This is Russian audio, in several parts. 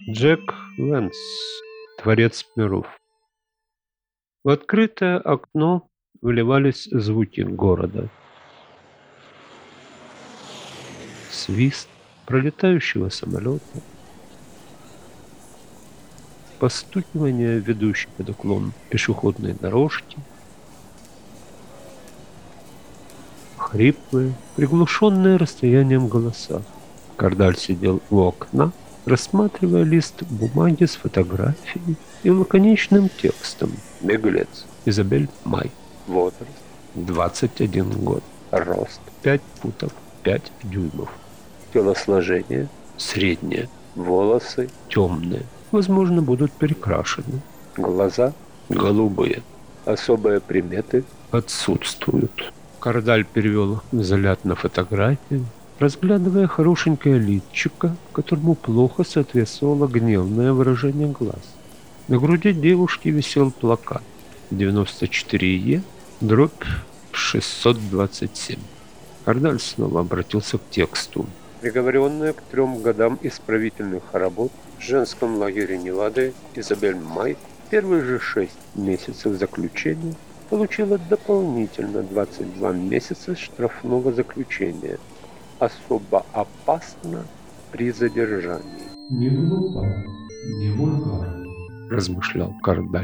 Джек Вэнс, творец миров. В открытое окно вливались звуки города. Свист пролетающего самолета, постукивание ведущей под уклон пешеходной дорожки, хриплые, приглушенные расстоянием голоса. Кардаль сидел у окна, рассматривая лист бумаги с фотографией и лаконичным текстом. Беглец. Изабель Май. Возраст 21 год. Рост 5 футов 5 дюймов. Телосложение среднее. Волосы темные. Возможно, будут перекрашены. Глаза голубые. Особые приметы отсутствуют. Кардаль перевел взгляд на фотографию, разглядывая хорошенькое личико, которому плохо соответствовало гневное выражение глаз. На груди девушки висел плакат 94Е, дробь 627. Кардаль снова обратился к тексту. Приговоренная к 3 годам исправительных работ в женском лагере Невады Изабель Май первые же 6 месяцев заключения получила дополнительно 22 месяца штрафного заключения. Особо опасно при задержании. Не глупо, не вульгарно, размышлял Кардаль.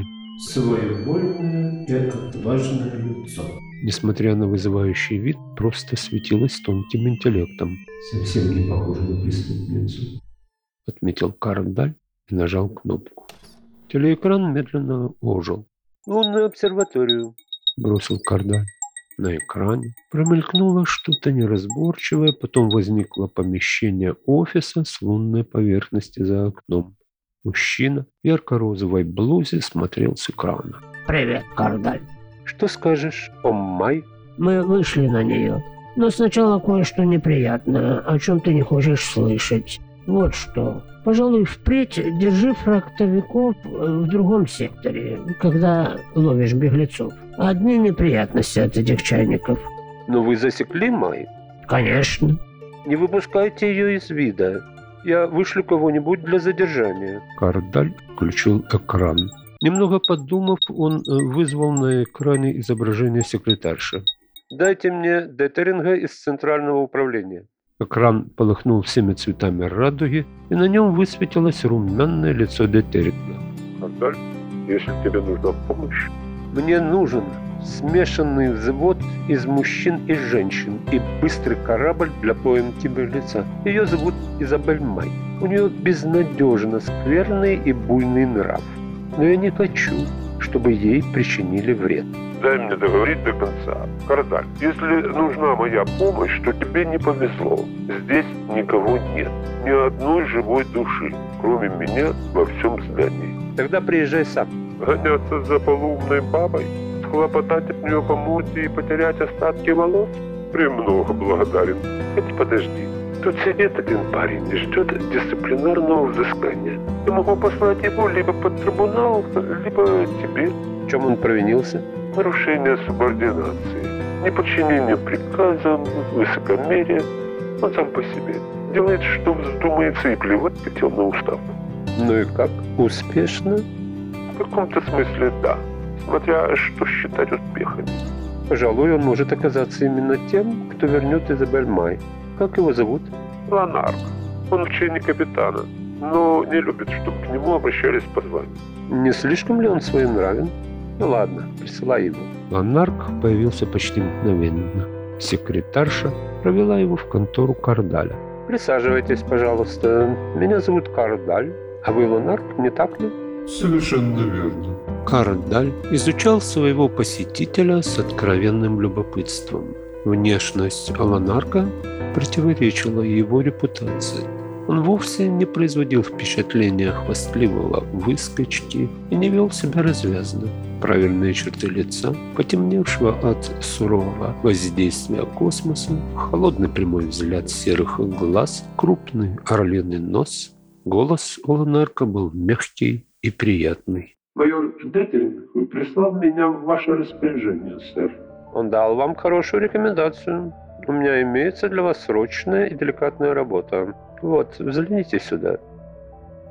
Своевольное и отважное лицо. Несмотря на вызывающий вид, просто светилась тонким интеллектом. Совсем не похоже на преступницу, отметил Кардаль и нажал кнопку. Телеэкран медленно ожил. «Лунную обсерваторию», — бросил Кардаль. На экране промелькнуло что-то неразборчивое, потом возникло помещение офиса с лунной поверхности за окном. Мужчина в ярко-розовой блузе смотрел с экрана. «Привет, Кардаль. «Что скажешь о Май?» Мы вышли на нее, но сначала кое-что неприятное, о чем ты не хочешь слышать. Вот что. Пожалуй, впредь держи фрактовиков в другом секторе, когда ловишь беглецов. Одни неприятности от этих чайников». «Но вы засекли Май?» «Конечно». «Не выпускайте ее из вида. Я вышлю кого-нибудь для задержания». Кардаль включил экран. Немного подумав, он вызвал на экране изображение секретарши. «Дайте мне Деттеринга из Центрального управления». Экран полыхнул всеми цветами радуги, и на нем высветилось румяное лицо Деттеринга. «Кардаль, если тебе нужна помощь...» «Мне нужен смешанный взвод из мужчин и женщин и быстрый корабль для поимки беглеца. Ее зовут Изабель Май. У нее безнадежно скверный и буйный нрав. Но я не хочу, чтобы ей причинили вред». «Дай мне договорить до конца. Кардаль, если нужна моя помощь, то тебе не повезло. Здесь никого нет. Ни одной живой души, кроме меня, во всем здании». «Тогда приезжай сам». «Гоняться за полуумной бабой? Схлопотать от нее по морде и потерять остатки волос? Премного благодарен. Хоть подожди. Тут сидит один парень и ждет дисциплинарного взыскания. Я могу послать его либо под трибунал, либо тебе». В чем он провинился? Нарушение субординации, неподчинение приказам, высокомерие. Он сам по себе делает, что вздумается, и плевать хотел на устав. Ну и как? Успешно? В каком-то смысле да, смотря что считать успехами. Пожалуй, он может оказаться именно тем, кто вернет Изабель Май. Как его зовут? Ланарк. Он в чине капитана, но не любит, чтобы к нему обращались по званию. Не слишком ли он своенравен? Ну ладно, присылай его. Ланарк появился почти мгновенно. Секретарша провела его в контору Кардаля. «Присаживайтесь, пожалуйста. Меня зовут Кардаль, а вы Ланарк, не так ли?» Совершенно верно. Кардаль изучал своего посетителя с откровенным любопытством. Внешность Ланарка противоречила его репутации. Он вовсе не производил впечатления хвастливого выскочки и не вел себя развязно. Правильные черты лица, потемневшего от сурового воздействия космоса, холодный прямой взгляд серых глаз, крупный орлиный нос. Голос у Ланарка был мягкий и приятный. «Майор Деттеринг прислал меня в ваше распоряжение, сэр». «Он дал вам хорошую рекомендацию. У меня имеется для вас срочная и деликатная работа. Вот, взгляните сюда».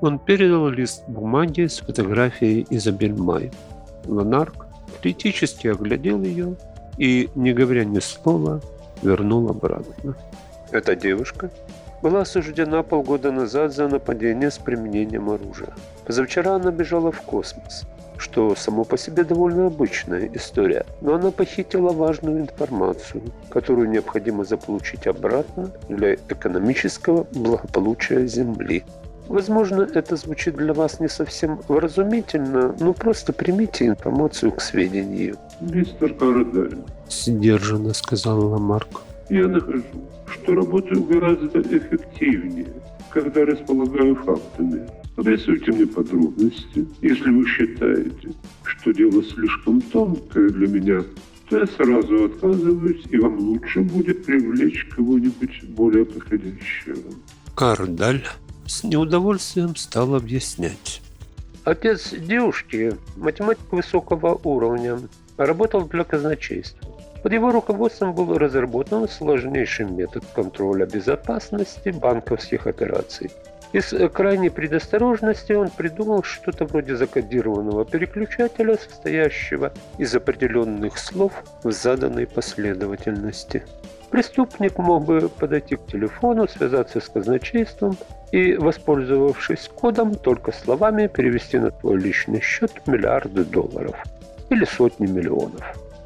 Он передал лист бумаги с фотографией Изабель Май. Ланарк критически оглядел ее и, не говоря ни слова, вернул обратно. Эта девушка была осуждена полгода назад за нападение с применением оружия. Позавчера она бежала в космос, что само по себе довольно обычная история, но она похитила важную информацию, которую необходимо заполучить обратно для экономического благополучия Земли. Возможно, это звучит для вас не совсем вразумительно, но просто примите информацию к сведению. Мистер Карадель, Сдержанно сказал Ламарк. я нахожу, что работаю гораздо эффективнее, когда располагаю фактами. Обрисуйте мне подробности. Если вы считаете, что дело слишком тонкое для меня, то я сразу отказываюсь, и вам лучше будет привлечь кого-нибудь более подходящего. Кардаль с неудовольствием стал объяснять. Отец девушки, математик высокого уровня, работал для казначейства. Под его руководством был разработан сложнейший метод контроля безопасности банковских операций. Из крайней предосторожности он придумал что-то вроде закодированного переключателя, состоящего из определенных слов в заданной последовательности. Преступник мог бы подойти к телефону, связаться с казначейством и, воспользовавшись кодом, только словами перевести на твой личный счет миллиарды долларов или сотни миллионов.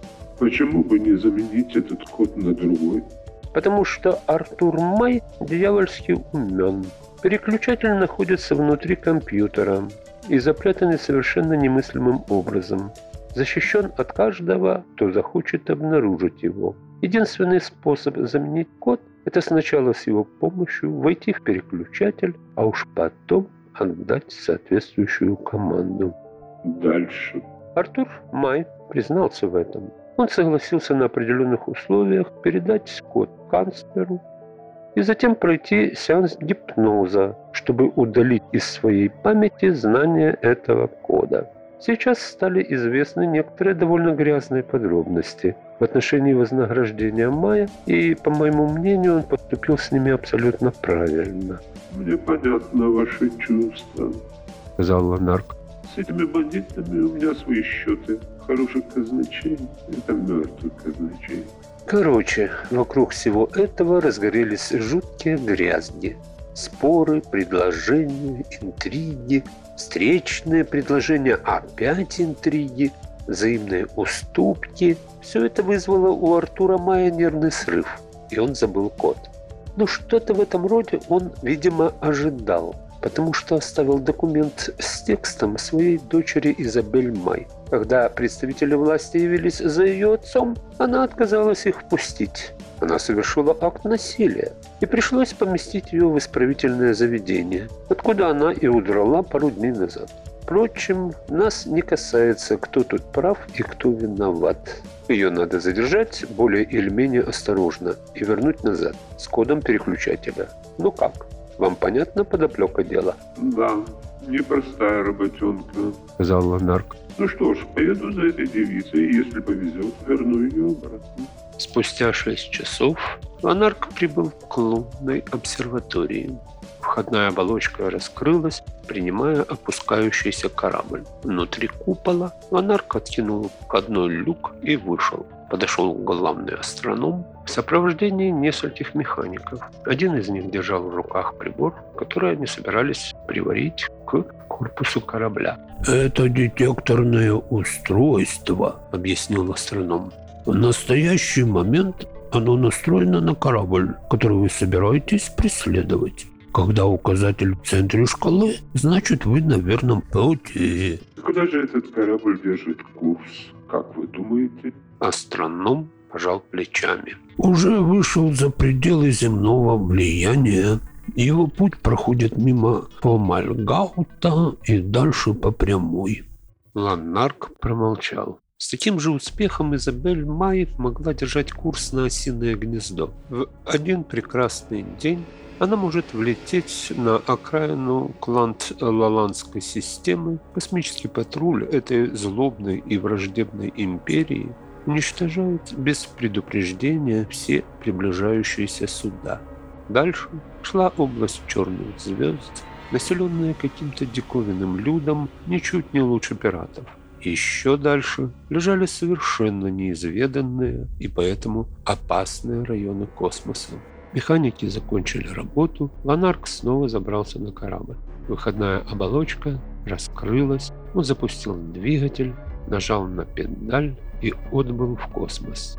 Почему бы не заменить этот код на другой? Потому что Артур Май дьявольски умен. Переключатель находится внутри компьютера и запрятан совершенно немыслимым образом. Защищен от каждого, кто захочет обнаружить его. Единственный способ заменить код – это сначала с его помощью войти в переключатель, а уж потом отдать соответствующую команду. Дальше. Артур Май признался в этом. Он согласился на определенных условиях передать код канцлеру и затем пройти сеанс гипноза, чтобы удалить из своей памяти знания этого кода. Сейчас стали известны некоторые довольно грязные подробности в отношении вознаграждения Майя, и, по моему мнению, он поступил с ними абсолютно правильно. Мне понятно ваши чувства, сказал Ланарк. С этими бандитами у меня свои счеты. Хороший казначей – это мертвый казначей. Короче, вокруг всего этого разгорелись жуткие грязни. Споры, предложения, интриги, встречные предложения, опять интриги, взаимные уступки. Все это вызвало у Артура Мая нервный срыв, и он забыл код. Но что-то в этом роде он, видимо, ожидал, потому что оставил документ с текстом своей дочери Изабель Май. Когда представители власти явились за ее отцом, она отказалась их впустить. Она совершила акт насилия, и пришлось поместить ее в исправительное заведение, откуда она и удрала пару дней назад. Впрочем, нас не касается, кто тут прав и кто виноват. Ее надо задержать более или менее осторожно и вернуть назад с кодом переключателя. Ну как? Вам понятна подоплека дела? Да, непростая работенка, сказал Ланарк. Ну что ж, поеду за этой девицей, и если повезет, верну ее обратно. Спустя 6 часов Ланарк прибыл к лунной обсерватории. Входная оболочка раскрылась, принимая опускающийся корабль. Внутри купола Ланарк откинул входной люк и вышел. Подошел главный астроном в сопровождении нескольких механиков. Один из них держал в руках прибор, который они собирались приварить к корпусу корабля. «Это детекторное устройство», — объяснил астроном. «В настоящий момент оно настроено на корабль, который вы собираетесь преследовать. Когда указатель в центре шкалы, значит, вы на верном пути». Куда же этот корабль держит курс, как вы думаете? Астроном пожал плечами. «Уже вышел за пределы земного влияния. Его путь проходит мимо Фомальгаута и дальше по прямой». Ланарк промолчал. С таким же успехом Изабель Май могла держать курс на осиное гнездо. В один прекрасный день она может влететь на окраину Кланд-Лаландской системы. Космический патруль этой злобной и враждебной империи уничтожает без предупреждения все приближающиеся суда. Дальше шла область черных звезд, населенная каким-то диковинным людом, ничуть не лучше пиратов. Еще дальше лежали совершенно неизведанные и поэтому опасные районы космоса. Механики закончили работу, Ланарк снова забрался на корабль. Выходная оболочка раскрылась, он запустил двигатель, нажал на педаль и отбыл в космос.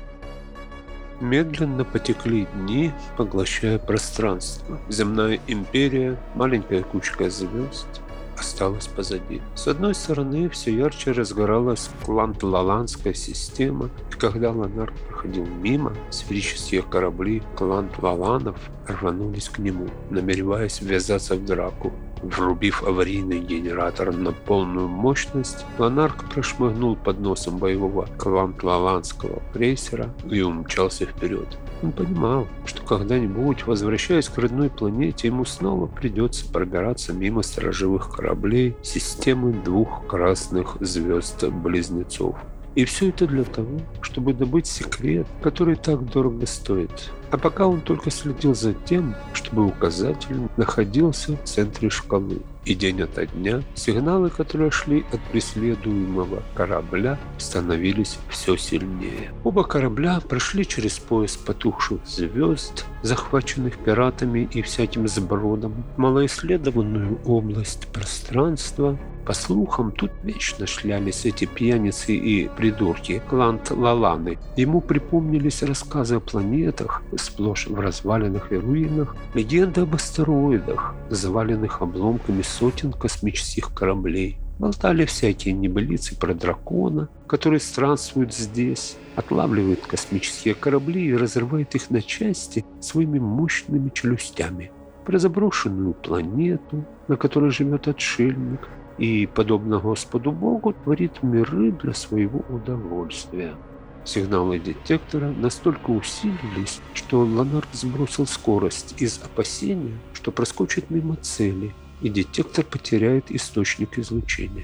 Медленно потекли дни, поглощая пространство. Земная империя, маленькая кучка звезд, осталась позади. С одной стороны, все ярче разгоралась Клант-Лаланская система, и когда Ланарк проходил мимо, сферические корабли Клант-Лаланов рванулись к нему, намереваясь ввязаться в драку. Врубив аварийный генератор на полную мощность, Ланарк прошмыгнул под носом боевого Клант-Лаланского крейсера и умчался вперед. Он понимал, что когда-нибудь, возвращаясь к родной планете, ему снова придется пробираться мимо сторожевых кораблей системы двух красных звезд-близнецов. И все это для того, чтобы добыть секрет, который так дорого стоит. А пока он только следил за тем, чтобы указатель находился в центре шкалы. И день ото дня сигналы, которые шли от преследуемого корабля, становились все сильнее. Оба корабля прошли через пояс потухших звезд, захваченных пиратами и всяким сбродом, малоисследованную область пространства. По слухам, тут вечно шлялись эти пьяницы и придурки, Клант-Лаланы. Ему припомнились рассказы о планетах, сплошь в развалинах и руинах, легенды об астероидах, заваленных обломками сотен космических кораблей. Болтали всякие небылицы про дракона, который странствует здесь, отлавливает космические корабли и разрывает их на части своими мощными челюстями. Про заброшенную планету, на которой живет отшельник, и, подобно Господу Богу, творит миры для своего удовольствия. Сигналы детектора настолько усилились, что Ланарк сбросил скорость из опасения, что проскочит мимо цели, и детектор потеряет источник излучения.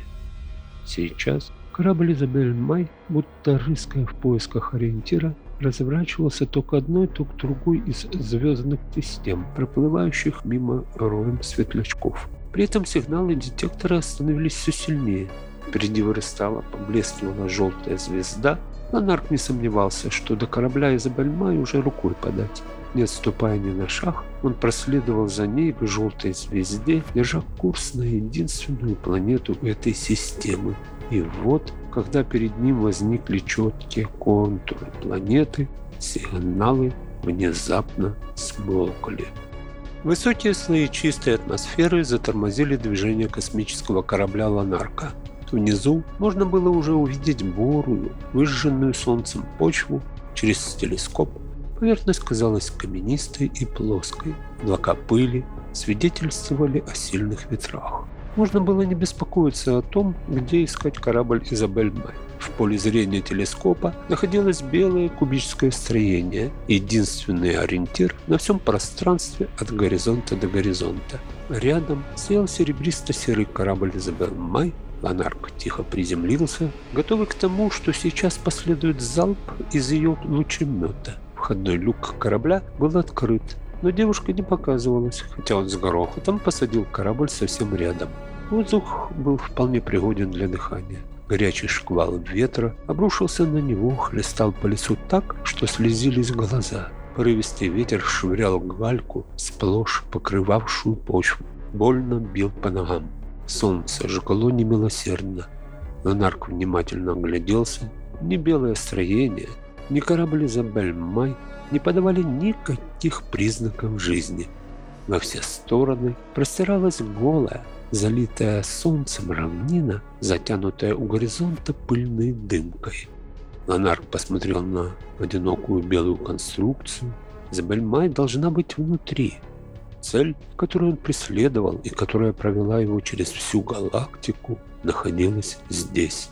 Сейчас корабль Изабель Май, будто рыская в поисках ориентира, разворачивался то к одной, то к другой из звездных систем, проплывающих мимо роем светлячков. При этом сигналы детектора становились все сильнее. Впереди вырастала, поблескивала желтая звезда. Ланарк не сомневался, что до корабля Изабель Май уже рукой подать. Не отступая ни на шаг, он проследовал за ней к желтой звезде, держа курс на единственную планету этой системы. И вот, когда перед ним возникли четкие контуры планеты, сигналы внезапно смолкли. Высокие слои чистой атмосферы затормозили движение космического корабля Ланарка. Внизу можно было уже увидеть бурую, выжженную солнцем почву через телескоп. Поверхность казалась каменистой и плоской. Облака пыли свидетельствовали о сильных ветрах. Можно было не беспокоиться о том, где искать корабль Изабель Май. В поле зрения телескопа находилось белое кубическое строение, единственный ориентир на всем пространстве от горизонта до горизонта. Рядом стоял серебристо-серый корабль Изабель Май. Ланарк тихо приземлился, готовый к тому, что сейчас последует залп из ее лучемета. Входной люк корабля был открыт, но девушка не показывалась, хотя он с грохотом посадил корабль совсем рядом. Воздух был вполне пригоден для дыхания. Горячий шквал ветра обрушился на него, хлестал по лицу так, что слезились глаза. Порывистый ветер швырял гальку, сплошь покрывавшую почву. Больно бил по ногам. Солнце жгло немилосердно. Ланарк внимательно огляделся. Ни белое строение, ни корабль Изабель Май не подавали никаких признаков жизни. Во все стороны простиралась голая, залитая солнцем равнина, затянутая у горизонта пыльной дымкой. Ланарк посмотрел на одинокую белую конструкцию. Изабель Май должна быть внутри. Цель, которую он преследовал и которая провела его через всю галактику, находилась здесь.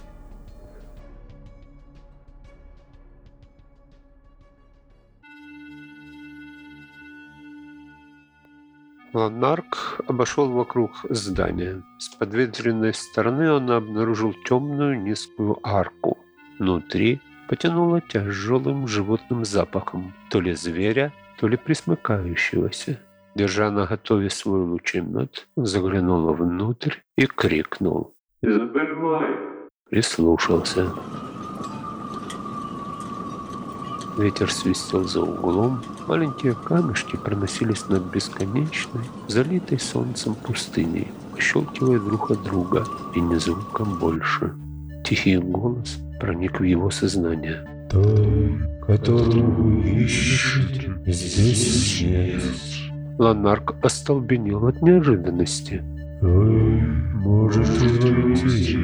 Ланарк обошел вокруг здания. С подветренной стороны он обнаружил темную низкую арку. Внутри потянуло тяжелым животным запахом, то ли зверя, то ли пресмыкающегося. Держа наготове свой лучемет, он заглянул внутрь и крикнул. «Изабель Май!» Прислушался. Ветер свистел за углом, маленькие камешки проносились над бесконечной, залитой солнцем пустыней, пощелкивая друг от друга, и ни звуком больше. Тихий голос проник в его сознание. «Той, которую вы ищете, здесь нет». Ланарк остолбенел от неожиданности. «Вы можете войти,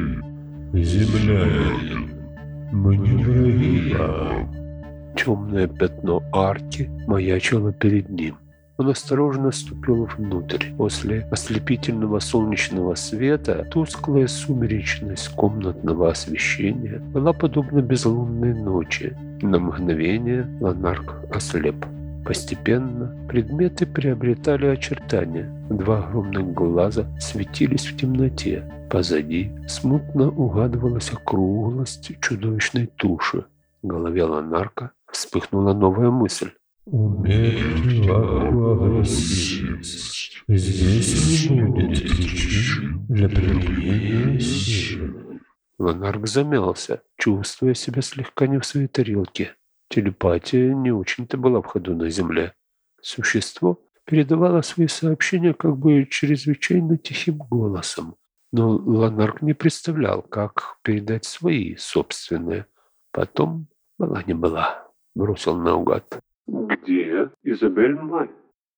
землянин. Мы не враги вам». Темное пятно арки маячило перед ним. Он осторожно ступил внутрь. После ослепительного солнечного света тусклая сумеречность комнатного освещения была подобна безлунной ночи. На мгновение Ланарк ослеп. Постепенно предметы приобретали очертания. Два огромных глаза светились в темноте. Позади смутно угадывалась округлость чудовищной туши. В голове Ланарка вспыхнула новая мысль. «Умерьте вашу агрессивность. Здесь не будет причин для применения силы». Ланарк замялся, чувствуя себя слегка не в своей тарелке. Телепатия не очень-то была в ходу на Земле. Существо передавало свои сообщения как бы чрезвычайно тихим голосом. Но Ланарк не представлял, как передать свои собственные. Потом была не была. Бросил наугад. «Где Изабель Май?»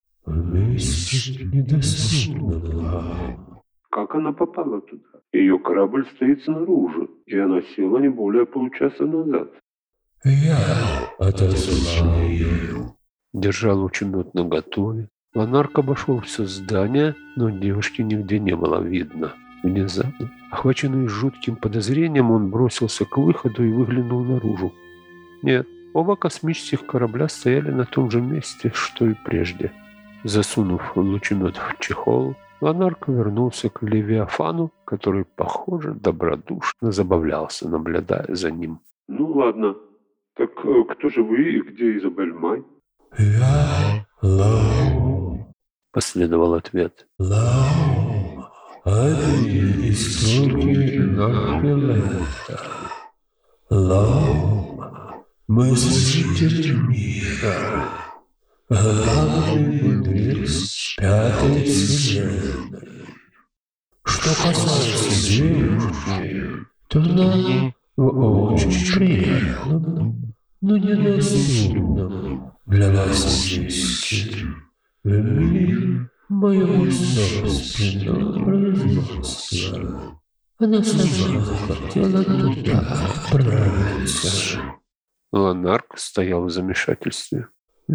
«Вместе недоступно вам». Как она попала туда? Ее корабль стоит снаружи, и она села не более получаса назад. «Я отослал ее». Держа лучемет наготове, Ланарк обошел все здание, но девушки нигде не было видно. Внезапно, охваченный жутким подозрением, он бросился к выходу и выглянул наружу. Нет, оба космических корабля стояли на том же месте, что и прежде. Засунув лучемет в чехол, Ланарк вернулся к Левиафану, который, похоже, добродушно забавлялся, наблюдая за ним. «Ну ладно. Так кто же вы и где Изабель Май?» «Я Лаум». Последовал ответ. «Лаум. Один из слуги Нахилета. Лаум. Мыслитель мира. Главный мудрец пятой вселенной. Что касается девушки, то она в очень приятном, но недоступном для вас месте. В мире моего собственного производства. Она сама захотела туда отправиться». Ланарк стоял в замешательстве.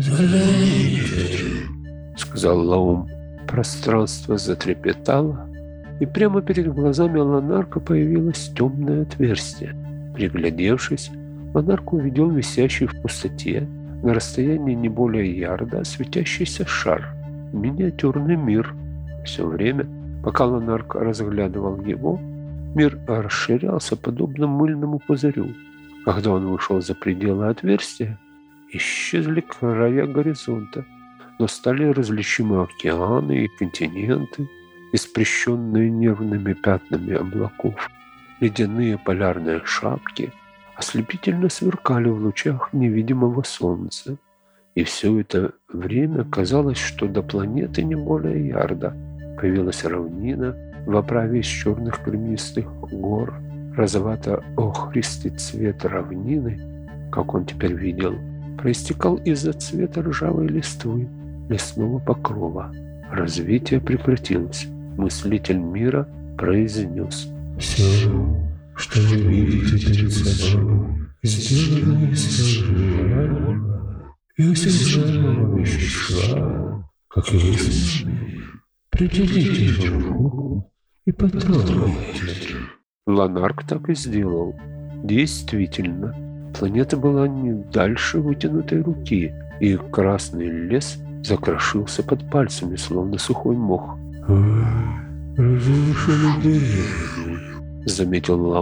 «Заляните», — сказал Лаум. Пространство затрепетало, и прямо перед глазами Ланарка появилось темное отверстие. Приглядевшись, Ланарк увидел висящий в пустоте, на расстоянии не более ярда, светящийся шар. Миниатюрный мир. Все время, пока Ланарк разглядывал его, мир расширялся подобно мыльному пузырю. Когда он вышел за пределы отверстия, исчезли края горизонта, но стали различимы океаны и континенты, испещренные нервными пятнами облаков. Ледяные полярные шапки ослепительно сверкали в лучах невидимого солнца. И все это время казалось, что до планеты не более ярда. Появилась равнина в оправе из черных кремнистых гор. Розовато-охристый цвет равнины, как он теперь видел, проистекал из-за цвета ржавой листвы, лесного покрова. Развитие прекратилось. Мыслитель мира произнес: «Все, что вы видите перед собой, сделано из стажирования и осязаемого вещества, как и известно. Притяните его руку и потрогайте». Ланарк так и сделал. Действительно, планета была не дальше вытянутой руки, и красный лес закрошился под пальцами, словно сухой мох. «Вы разрушили деревню», — заметил Лаум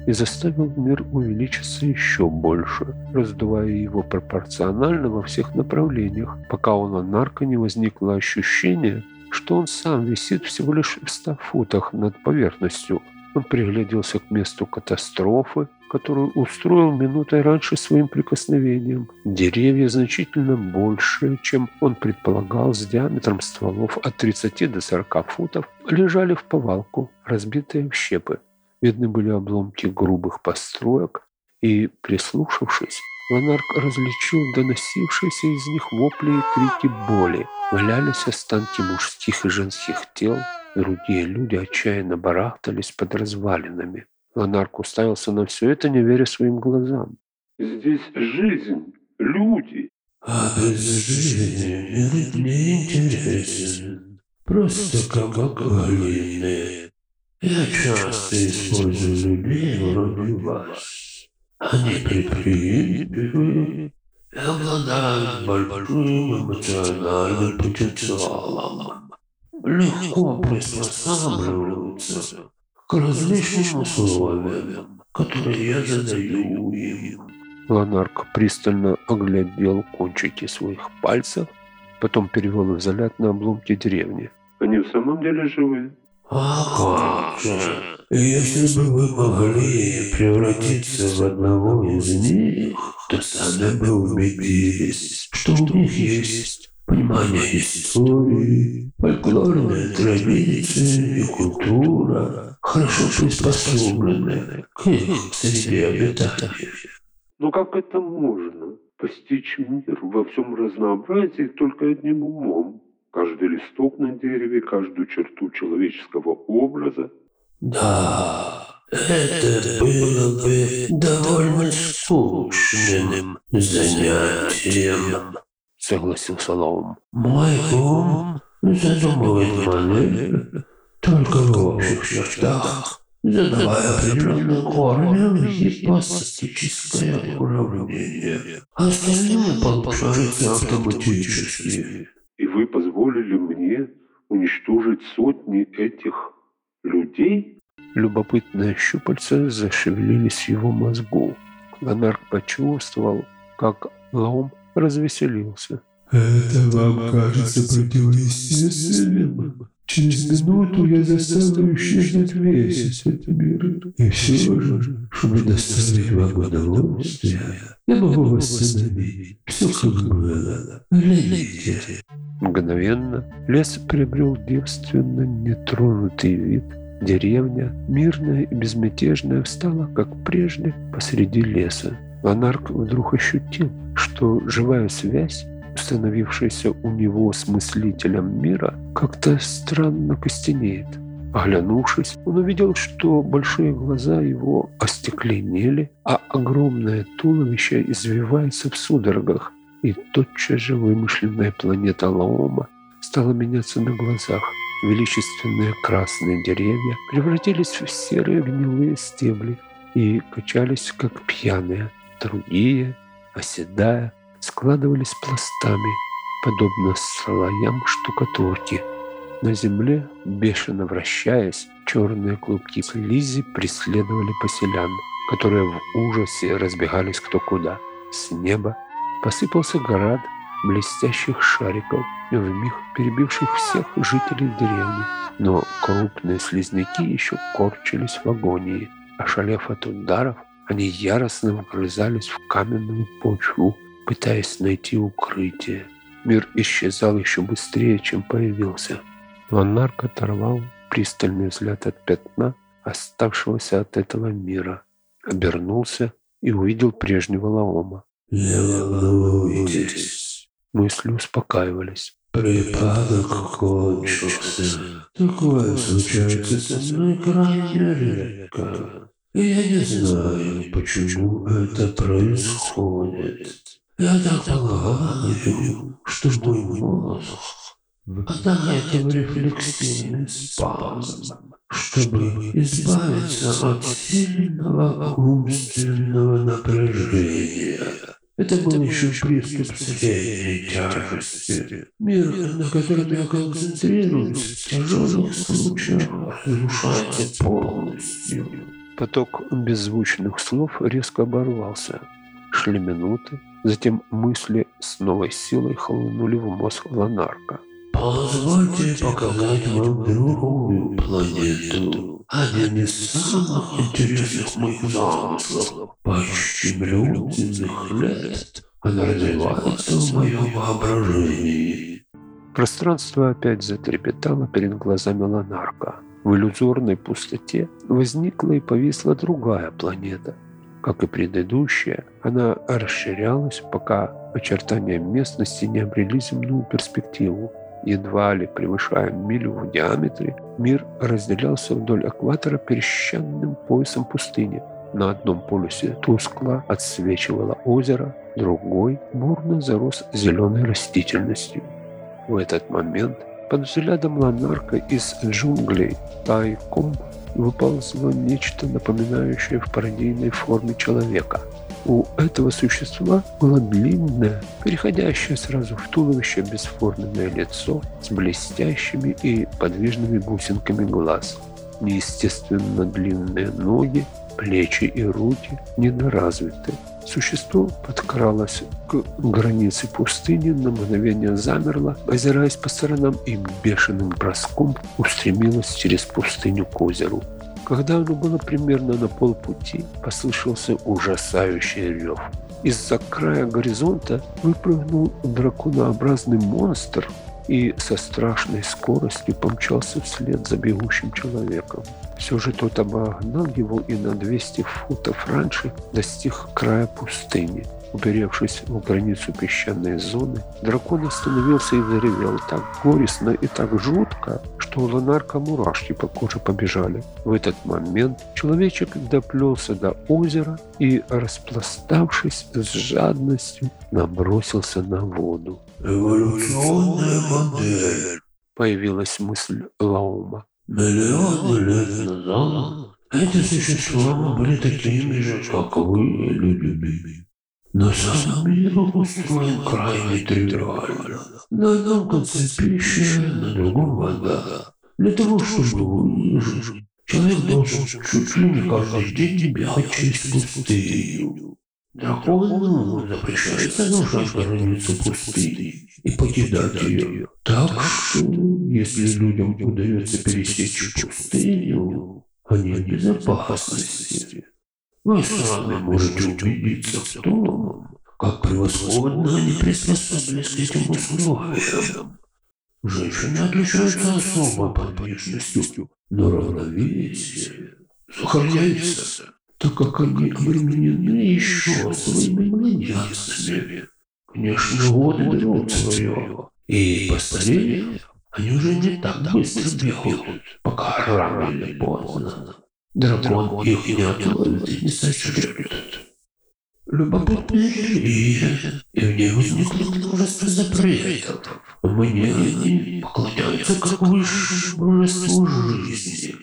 и заставил мир увеличиться еще больше, раздувая его пропорционально во всех направлениях, пока у Ланарка не возникло ощущение, что он сам висит всего лишь в 100 футах над поверхностью. Он пригляделся к месту катастрофы, которую устроил минутой раньше своим прикосновением. Деревья значительно больше, чем он предполагал, с диаметром стволов от 30 до 40 футов, лежали в повалку, разбитые в щепы. Видны были обломки грубых построек, и, прислушавшись, Ланарк различил доносившиеся из них вопли и крики боли. Валялись останки мужских и женских тел, другие люди отчаянно барахтались под развалинами. Ланарк уставился на все это, не веря своим глазам. Здесь жизнь, люди. А без жизни мир не интересен. Просто как глины. Я часто использую людей вроде вас. Они предприимчивы и обладают большим эмоциональным потенциалом. Легко приспосабливаются к различным условиям, которые я задаю им. Ланарк пристально оглядел кончики своих пальцев, потом перевел взгляд на обломки деревни. Они в самом деле живы? А как же? Если бы вы могли превратиться в одного из них, то сами бы убедились, что у них есть понимание истории, фольклорные традиции и культура, хорошо приспособленные к их среде обитания. Но как это можно? Постичь мир во всем разнообразии только одним умом. Каждый листок на дереве, каждую черту человеческого образа. Да, это было бы довольно скучным занятием, согласился Лаум. Мой ум задумывает модель только в общих чертах, задавая определенные корни в гипотетическое уравнение. Остальное получается автоматически. И вы позволили мне уничтожить сотни этих людей? Любопытные щупальца зашевелились в его мозгу. Ланарк почувствовал, как Лаум развеселился. Это вам кажется противоестественным? Через минуту я заставлю исчезнуть весь этот мир. И все же, чтобы доставить вам удовольствие, я могу восстановить все, как было. Глядите. Мгновенно лес приобрел девственно нетронутый вид. Деревня, мирная и безмятежная, встала, как прежде, посреди леса. Ланарк вдруг ощутил, что живая связь, установившаяся у него с мыслителем мира, как-то странно костенеет. Оглянувшись, он увидел, что большие глаза его остекленели, а огромное туловище извивается в судорогах, и тотчас же вымышленная планета Лаома стала меняться на глазах. Величественные красные деревья превратились в серые гнилые стебли и качались, как пьяные. Другие, оседая, складывались пластами, подобно слоям штукатурки. На земле, бешено вращаясь, черные клубки слизи преследовали поселян, которые в ужасе разбегались кто куда. С неба посыпался град блестящих шариков, вмиг перебивших всех жителей деревни. Но крупные слизняки еще корчились в агонии. Ошалев от ударов, они яростно вгрызались в каменную почву, пытаясь найти укрытие. Мир исчезал еще быстрее, чем появился. Ланарк оторвал пристальный взгляд от пятна, оставшегося от этого мира. Обернулся и увидел прежнего Лаома. Не волнуйтесь. Мысли успокаивались. Припадок кончился. Такое случается со мной крайне редко. И я не знаю, почему это происходит. Я так полагаю, что мой мозг впадает в рефлексивный спазм, чтобы избавиться от сильного умственного напряжения. Это был еще приступ средней тяжести. Мир, на котором я концентрируюсь, в тяжелых случаях разрушается полностью. Поток беззвучных слов резко оборвался. Шли минуты, затем мысли с новой силой хлынули в мозг Ланарка. Позвольте показать вам другую планету. Один из самых интересных моих замыслов. Почти миллион земных лет она развивается в моем воображении. Пространство опять затрепетало перед глазами Ланарка. В иллюзорной пустоте возникла и повисла другая планета. Как и предыдущая, она расширялась, пока очертания местности не обрели земную перспективу. Едва ли превышая милю в диаметре, мир разделялся вдоль экватора песчаным поясом пустыни. На одном полюсе тускло отсвечивало озеро, другой бурно зарос зеленой растительностью. В этот момент под взглядом Ланарка из джунглей тайком выползло нечто, напоминающее в пародийной форме человека. У этого существа было длинное, переходящее сразу в туловище бесформенное лицо с блестящими и подвижными бусинками глаз, неестественно длинные ноги, плечи и руки недоразвиты. Существо подкралось к границе пустыни, на мгновение замерло, озираясь по сторонам, и бешеным броском устремилось через пустыню к озеру. Когда оно было примерно на полпути, послышался ужасающий рев. Из-за края горизонта выпрыгнул драконообразный монстр и со страшной скоростью помчался вслед за бегущим человеком. Все же тот обогнал его и на 200 футов раньше достиг края пустыни. Уперевшись в границу песчаной зоны, дракон остановился и заревел так горестно и так жутко, что у Ланарка мурашки по коже побежали. В этот момент человечек доплелся до озера и, распластавшись с жадностью, набросился на воду. Эволюционная модель. Появилась мысль Лаума. Миллионы лет назад эти существа были такими же, как вы, люди. Но сам мир устроен крайне тривиально. На одном конце пища, на другом вода. Для того, чтобы выжить, человек должен чуть ли не каждый день бегать через пустыню. Дракону запрещается нарушать границу пустыни и покидать ее. Так что, если людям удается пересечь пустыню, они в безопасности. Вы сами можете убедиться в том, как превосходно они приспособились к этим условиям. Женщины отличаются особой подвижностью, но равновесие сохраняется, так как они обременены еще своими младенцами. Конечно, годы берут свое, и постарев, они уже не так быстро бегают, пока рано или поздно дракон их не отловит и не сожрет. Любопытная религия, и в ней возникло множество запретов. Мне они поклоняются как высшему божеству жизни.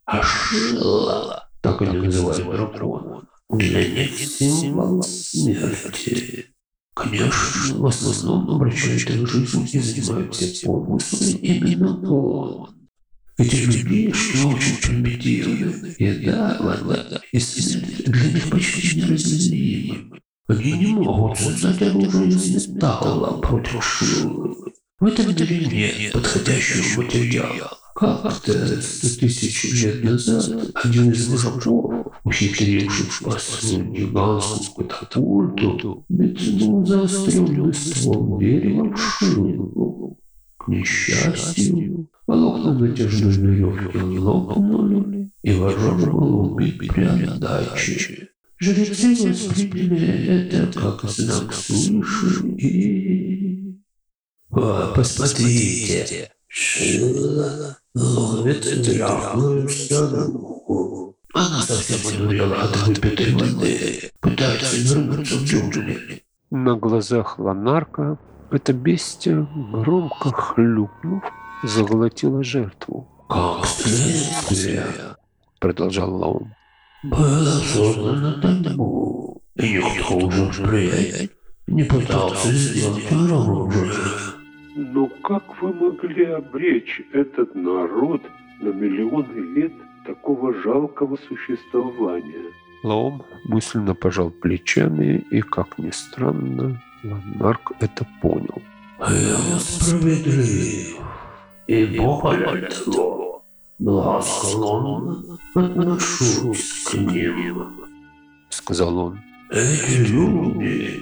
Ашила, так они называют дракона, для них символ смерти. Конечно, в основном обращают их жизнь и занимают все помыслы именно он. Эти людишки очень примитивны. И да, вода и смерть для них почти неразделимы. Они не могут создать оружие из металла против шилы. В этом мире нет подходящего материала. Как-то 100 тысяч лет назад один из вожаков, ухитрившись построить гигантскую катапульту, метнул заостренный ствол дерева в шилу. К несчастью, волокна натяжной веревки лопнули, и вожак был убит при отдаче. Жрецы восприняли это как знак свыше и... Посмотрите, Шила ловит дряхлую старуху. Она совсем одурела от выпитой воды, пытается вернуться в джунгли. На глазах Ланарка это бестия, громко хлюпнув, заглотила жертву. Как следствие, продолжал Лаум, было создано табу, и никто уже впредь не пытался сделать оружие. Но как вы могли обречь этот народ на миллионы лет такого жалкого существования? Лаом мысленно пожал плечами, и, как ни странно, Ланарк это понял. Я справедлив, и более того, благосклонно отношусь к ним, — сказал он. Эти люди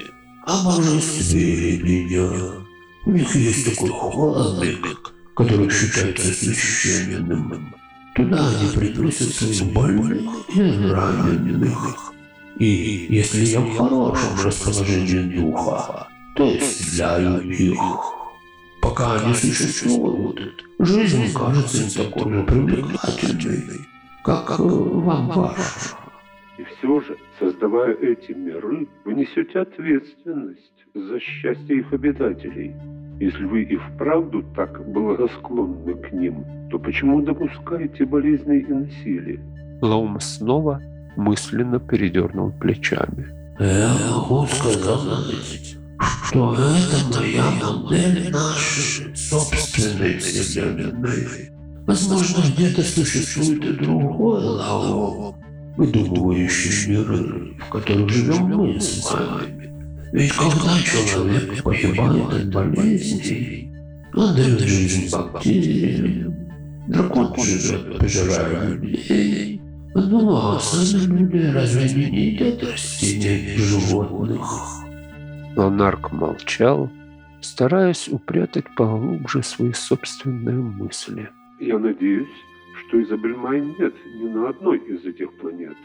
обожествили меня. У них есть такой холодник, который считается священным. Туда они приносят своих больных и раненых. И если я в хорошем расположении духа, то исцеляю их. Пока они существуют, жизнь кажется им такой же привлекательной, как вам ваша. И все же, создавая эти миры, вы несете ответственность за счастье их обитателей. Если вы и вправду так благосклонны к ним, то почему допускаете болезни и насилие? Лаом снова мысленно передернул плечами. Я могу сказать, что это моя модель нашей собственной вселенной. Возможно, где-то существует и другой Лаом, выдумывающий миры, в которых живем мы с вами. Ведь когда человек погибает от болезней, он дает жизнь бактериям, дракон живет, пожирая людей. Ну, а сами люди разве не едят растения и животных? Ланарк молчал, стараясь упрятать поглубже свои собственные мысли. Я надеюсь, что Изабель Май нет ни на одной из этих планет.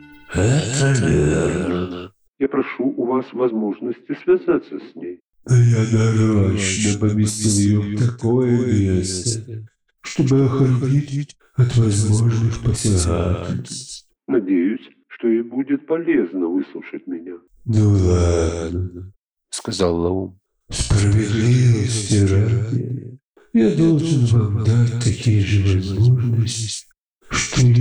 Это верно. Я прошу у вас возможности связаться с ней. Я нарочно поместил ее в такое место, чтобы охранить от возможных посягательств. Надеюсь, что ей будет полезно выслушать меня. Ну ладно, — сказал Лаом. Справедливости ради, я должен вам дать такие же возможности, что и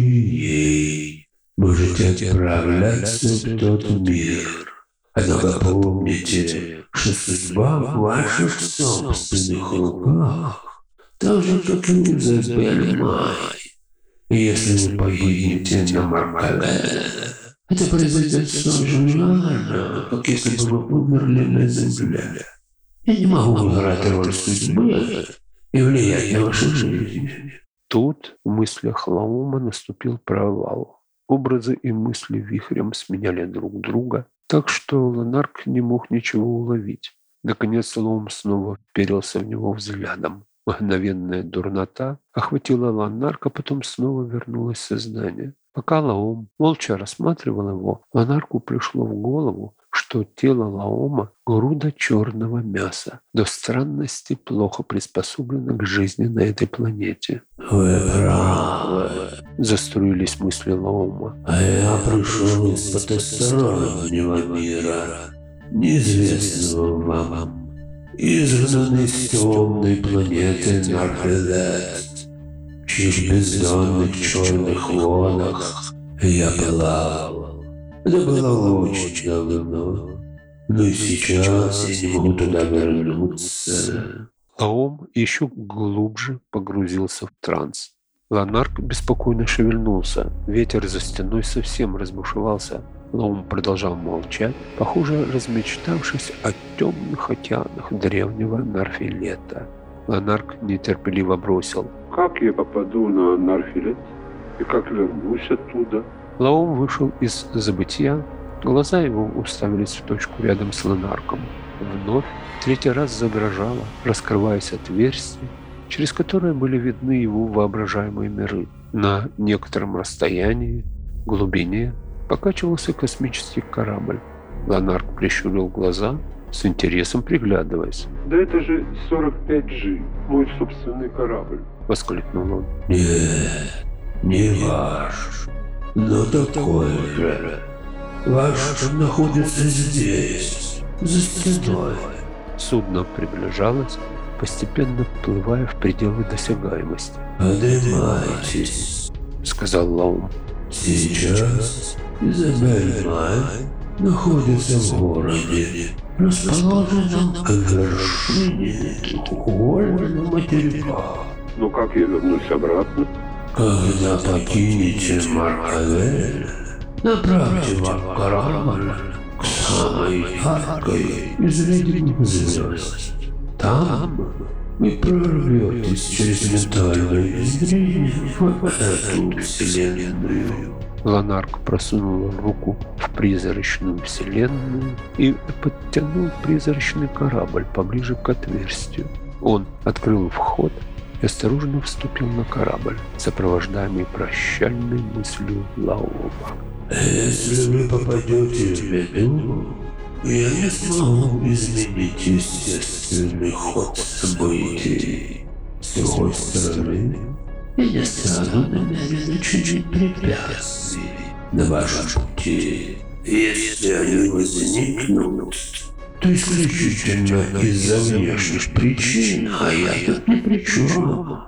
ей. Можете отправляться в тот мир. Однако помните, что судьба в ваших собственных руках, так же, как и Изабель Май. И если вы погибнете на Маркале, это произойдет столь же реально, как если бы вы умерли на земле. Я не могу играть роль судьбы и влиять на вашу жизнь. Тут в мыслях Лаома наступил провал. Образы и мысли вихрем сменяли друг друга, так что Ланарк не мог ничего уловить. Наконец Лаом снова вперился в него взглядом. Мгновенная дурнота охватила Ланарка, потом снова вернулось сознание. Пока Лаом молча рассматривал его, Ланарку пришло в голову, что тело Лаома — груда черного мяса, до странности плохо приспособлено к жизни на этой планете. Вы правы, заструились мысли Лаома. А я пришел из потустороннего мира, неизвестного вам, изгнанный с темной планеты Нарфилет, в чьих бездонных черных водах я плавал. Это было очень давно, но и сейчас я не могу туда вернуться. Лаом еще глубже погрузился в транс. Ланарк беспокойно шевельнулся. Ветер за стеной совсем разбушевался. Лаом продолжал молчать, похоже, размечтавшись о темных океанах древнего Нарфилета. Ланарк нетерпеливо бросил: Как я попаду на Нарфилет? И как вернусь оттуда? Лаом вышел из забытия. Глаза его уставились в точку рядом с Ланарком. Вновь третий раз задрожало, раскрываясь отверстие, через которое были видны его воображаемые миры. На некотором расстоянии, глубине, покачивался космический корабль. Ланарк прищурил глаза, с интересом приглядываясь. Да это же 45G, мой собственный корабль. Воскликнул он. Нет, не ваш, но такой же. Ваш находится здесь, за стеной. Судно приближалось, постепенно вплывая в пределы досягаемости. «Поднимайтесь», — сказал Лаом. «Сейчас Изабель Май находится в городе, расположенном на вершине треугольного материка». Но как я вернусь обратно? Когда покинете Маркавель, направьте ваш корабль к самой яркой из ледяных звезд. Там вы прорветесь через ментальное измерение в эту вселенную. Ланарк просунул руку в призрачную вселенную и подтянул призрачный корабль поближе к отверстию. Он открыл вход и осторожно вступил на корабль, сопровождаемый прощальной мыслью Лаома. Если вы попадете в беду, я не смогу изменить естественный ход событий. С другой стороны, я не стану намеренно чинить препятствий на вашем пути. Если они возникнут, то исключительно из-за внешних причин, а я тут ни при чем.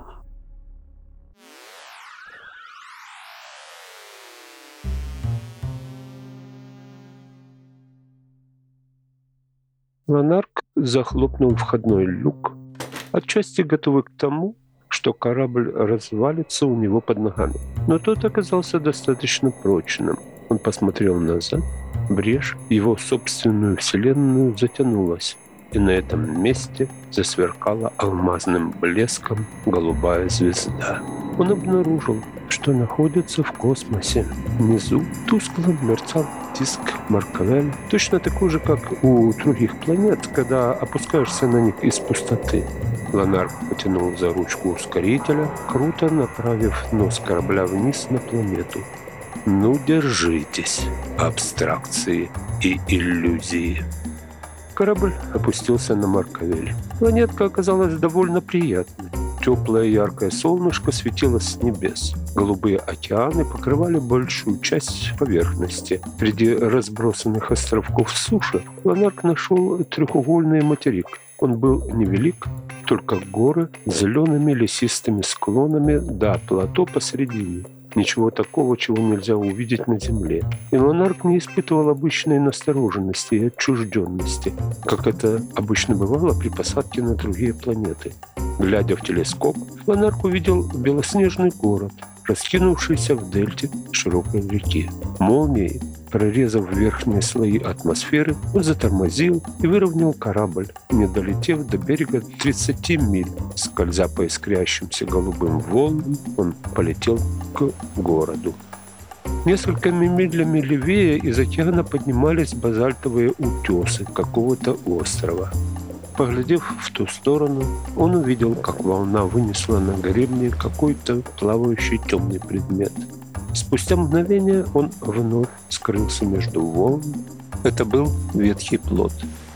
Ланарк захлопнул входной люк, отчасти готовый к тому, что корабль развалится у него под ногами. Но тот оказался достаточно прочным. Он посмотрел назад, брешь в его собственную вселенную затянулась, и на этом месте засверкала алмазным блеском голубая звезда. Он обнаружил, что находится в космосе. Внизу тускло мерцал диск Маркавель, точно такой же, как у других планет, когда опускаешься на них из пустоты. Ланарк потянул за ручку ускорителя, круто направив нос корабля вниз на планету. Ну, держитесь, абстракции и иллюзии. Корабль опустился на Маркавель. Планетка оказалась довольно приятной. Теплое яркое солнышко светило с небес. Голубые океаны покрывали большую часть поверхности. Среди разбросанных островков суши Ланарк нашел треугольный материк. Он был невелик, только горы с зелеными лесистыми склонами да плато посредине. Ничего такого, чего нельзя увидеть на Земле. И Ланарк не испытывал обычной настороженности и отчужденности, как это обычно бывало при посадке на другие планеты. Глядя в телескоп, Ланарк увидел белоснежный город, раскинувшийся в дельте широкой реки. Молнией, прорезав верхние слои атмосферы, он затормозил и выровнял корабль, не долетев до берега 30 миль. Скользя по искрящимся голубым волнам, он полетел к городу. Несколькими милями левее из океана поднимались базальтовые утесы какого-то острова. Поглядев в ту сторону, он увидел, как волна вынесла на гребне какой-то плавающий темный предмет. Спустя мгновение он вновь скрылся между волн. Это был ветхий плот.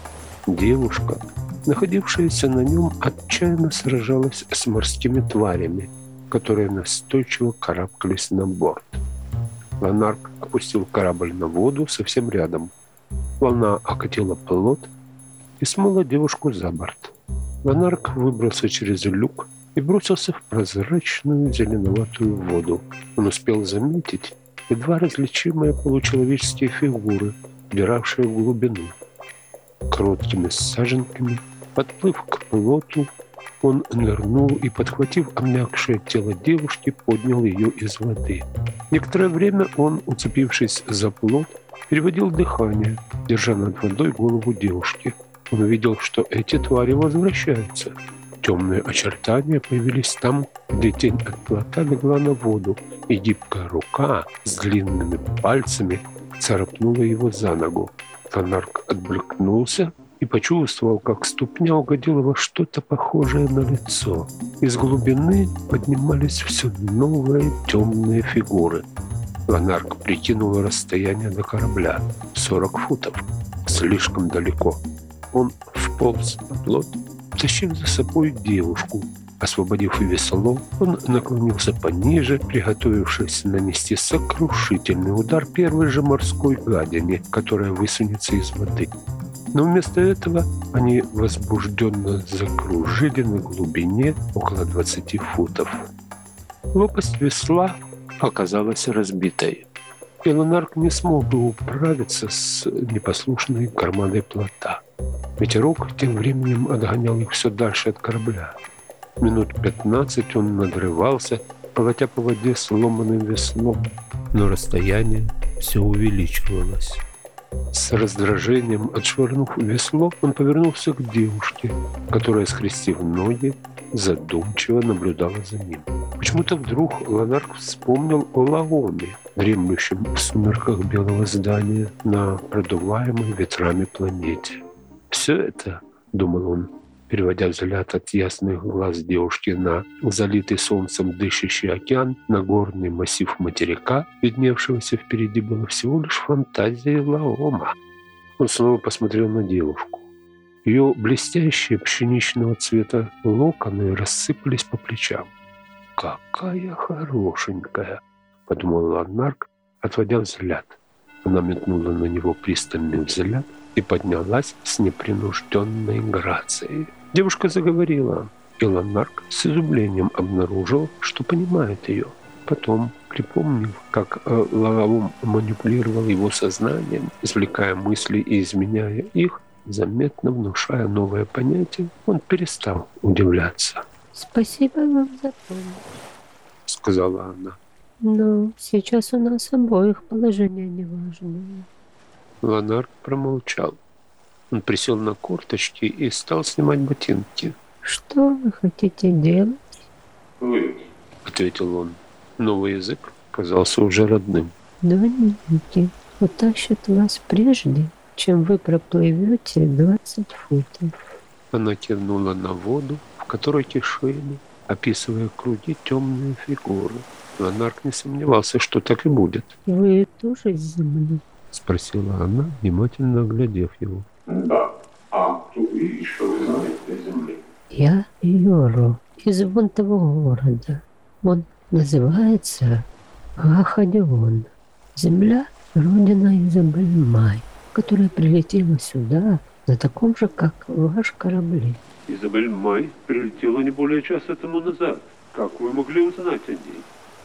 Девушка, находившаяся на нем, отчаянно сражалась с морскими тварями, которые настойчиво карабкались на борт. Ланарк опустил корабль на воду совсем рядом. Волна окатила плот и смыла девушку за борт. Ланарк выбрался через люк и бросился в прозрачную зеленоватую воду. Он успел заметить едва различимые получеловеческие фигуры, убиравшие в глубину. Короткими саженками, подплыв к плоту, он нырнул и, подхватив обмякшее тело девушки, поднял ее из воды. Некоторое время он, уцепившись за плот, переводил дыхание, держа над водой голову девушки. Он увидел, что эти твари возвращаются. Темные очертания появились там, где тень от плота легла на воду, и гибкая рука с длинными пальцами царапнула его за ногу. Ланарк отбрыкнулся и почувствовал, как ступня угодила во что-то похожее на лицо. Из глубины поднимались все новые темные фигуры. Ланарк прикинул расстояние до корабля — 40 футов. Слишком далеко. Он вполз на плот, тащив за собой девушку. Освободив весло, он наклонился пониже, приготовившись нанести сокрушительный удар первой же морской гадине, которая высунется из воды. Но вместо этого они возбужденно закружили на глубине около 20 футов. Лопасть весла оказалась разбитой, и Ланарк не смог бы управиться с непослушной гармадой плота. Ветерок тем временем отгонял их все дальше от корабля. Минут 15 он надрывался, колотя по воде сломанным веслом, но расстояние все увеличивалось. С раздражением отшвырнув весло, он повернулся к девушке, которая, скрестив ноги, задумчиво наблюдала за ним. Почему-то вдруг Ланарк вспомнил о Лаоме, дремлющем в сумерках белого здания на продуваемой ветрами планете. «Все это, — думал он, переводя взгляд от ясных глаз девушки на залитый солнцем дышащий океан, на горный массив материка, видневшегося впереди, было всего лишь фантазией Лаома». Он снова посмотрел на девушку. Ее блестящие пшеничного цвета локоны рассыпались по плечам. «Какая хорошенькая!» — подумал Ланарк, отводя взгляд. Она метнула на него пристальный взгляд и поднялась с непринужденной грацией. Девушка заговорила, и Ланарк с изумлением обнаружил, что понимает ее. Потом, припомнив, как Лаом манипулировал его сознанием, извлекая мысли и изменяя их, заметно внушая новое понятие, он перестал удивляться. «Спасибо вам за помощь», — сказала она. «Но сейчас у нас обоих положение неважное». Ланарк промолчал. Он присел на корточки и стал снимать ботинки. «Что вы хотите делать?» Вы. — ответил он. Новый язык казался уже родным. «Двойники утащат вас прежде, чем вы проплывете 20 футов». Она кивнула на воду, в которой кишели, описывая круги, темные фигуры. Ланарк не сомневался, что так и будет. «Вы тоже с земли?» — спросила она, внимательно оглядев его. Да. А кто и что вы знаете о земле? «Я Йоро из вон того города. Он называется Гахадион. Земля — родина Изабель Май, которая прилетела сюда на таком же, как ваш корабли». Изабель Май прилетела не более часа тому назад. Как вы могли узнать о ней?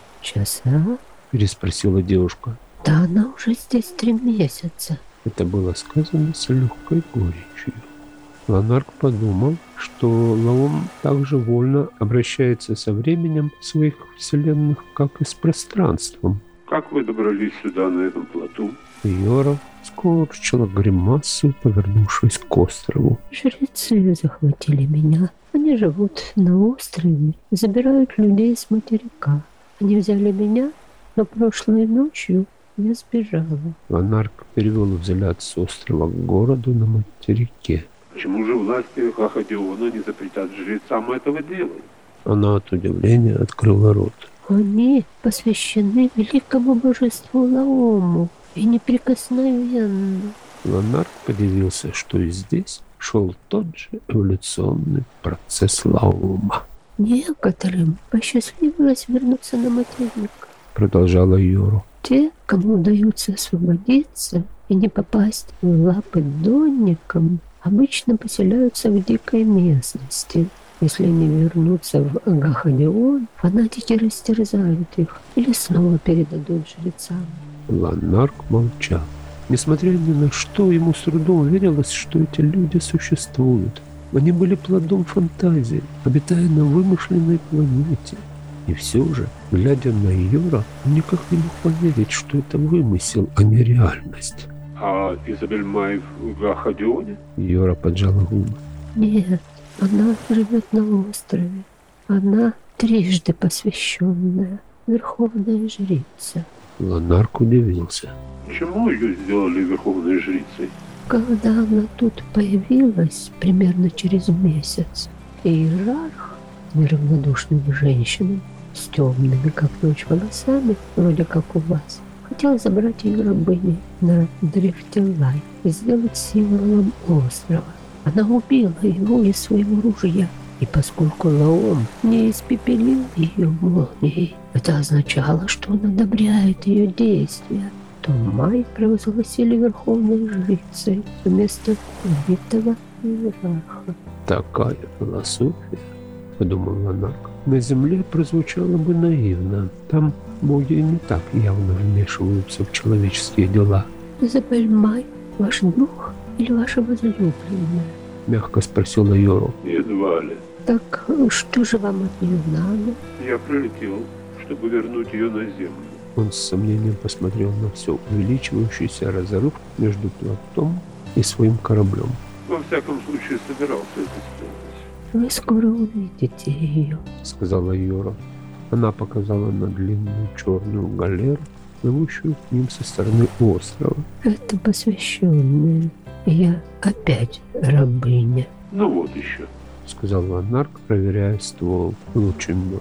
«Часа?» — переспросила девушка. «Да она уже здесь 3 месяца». Это было сказано с легкой горечью. Ланарк подумал, что Лаом также вольно обращается со временем своих вселенных, как и с пространством. Как вы добрались сюда на этом плоту? Йора скорчила гримасу, повернувшись к острову. «Жрецы захватили меня. Они живут на острове и забирают людей с материка. Они взяли меня, но прошлой ночью я сбежала». Ланарк перевел взгляд с острова к городу на материке. Почему же власти Гахадиона не запретят жрецам этого делать? Она от удивления открыла рот. «Они посвящены великому божеству Лаому и неприкосновенны». Ланарк подивился, что и здесь шел тот же эволюционный процесс Лаома. «Некоторым посчастливилось вернуться на материк. Продолжала Йору. Те, кому удается освободиться и не попасть в лапы донникам, обычно поселяются в дикой местности. Если они вернутся в Гахадион, фанатики растерзают их или снова передадут жрецам». Ланарк молчал. Несмотря ни на что, ему с трудом верилось, что эти люди существуют. Они были плодом фантазии, обитая на вымышленной планете. И все же, глядя на Йора, он никак не мог поверить, что это вымысел, а не реальность. А Изабель Май в Гахадионе? Йора поджала губы. «Нет, она живет на острове. Она трижды посвященная, верховная жрица». Ланарк удивился. Почему ее сделали верховной жрицей? Когда она тут появилась, примерно через месяц, иерарх, неравнодушным женщинам, с темными, как ночь, волосами, вроде как у вас, хотел забрать ее рабыней на Дрифтелай и сделать символом острова. Она убила его из своего ружья, и поскольку Лаом не испепелил ее молнией, это означало, что он одобряет ее действия, то Май провозгласили верховной жрицей вместо убитого иерарха. Такая философия, подумал Ланарк, на земле прозвучало бы наивно. Там боги не так явно вмешиваются в человеческие дела. «Изабель Май, ваш дух или ваша возлюбленная?» Мягко спросила Йору. Едва ли. «Так что же вам от нее надо?» Я прилетел, чтобы вернуть ее на землю. Он с сомнением посмотрел на все увеличивающийся разрыв между плотом и своим кораблем. Во всяком случае, собирался это сделать. Вы скоро увидите ее, Сказала Йора. Она показала на длинную черную галеру, плывущую к ним со стороны острова. Это посвященная. Я опять рабыня. Ну вот еще. Сказал Ланарк, проверяя ствол лучемета.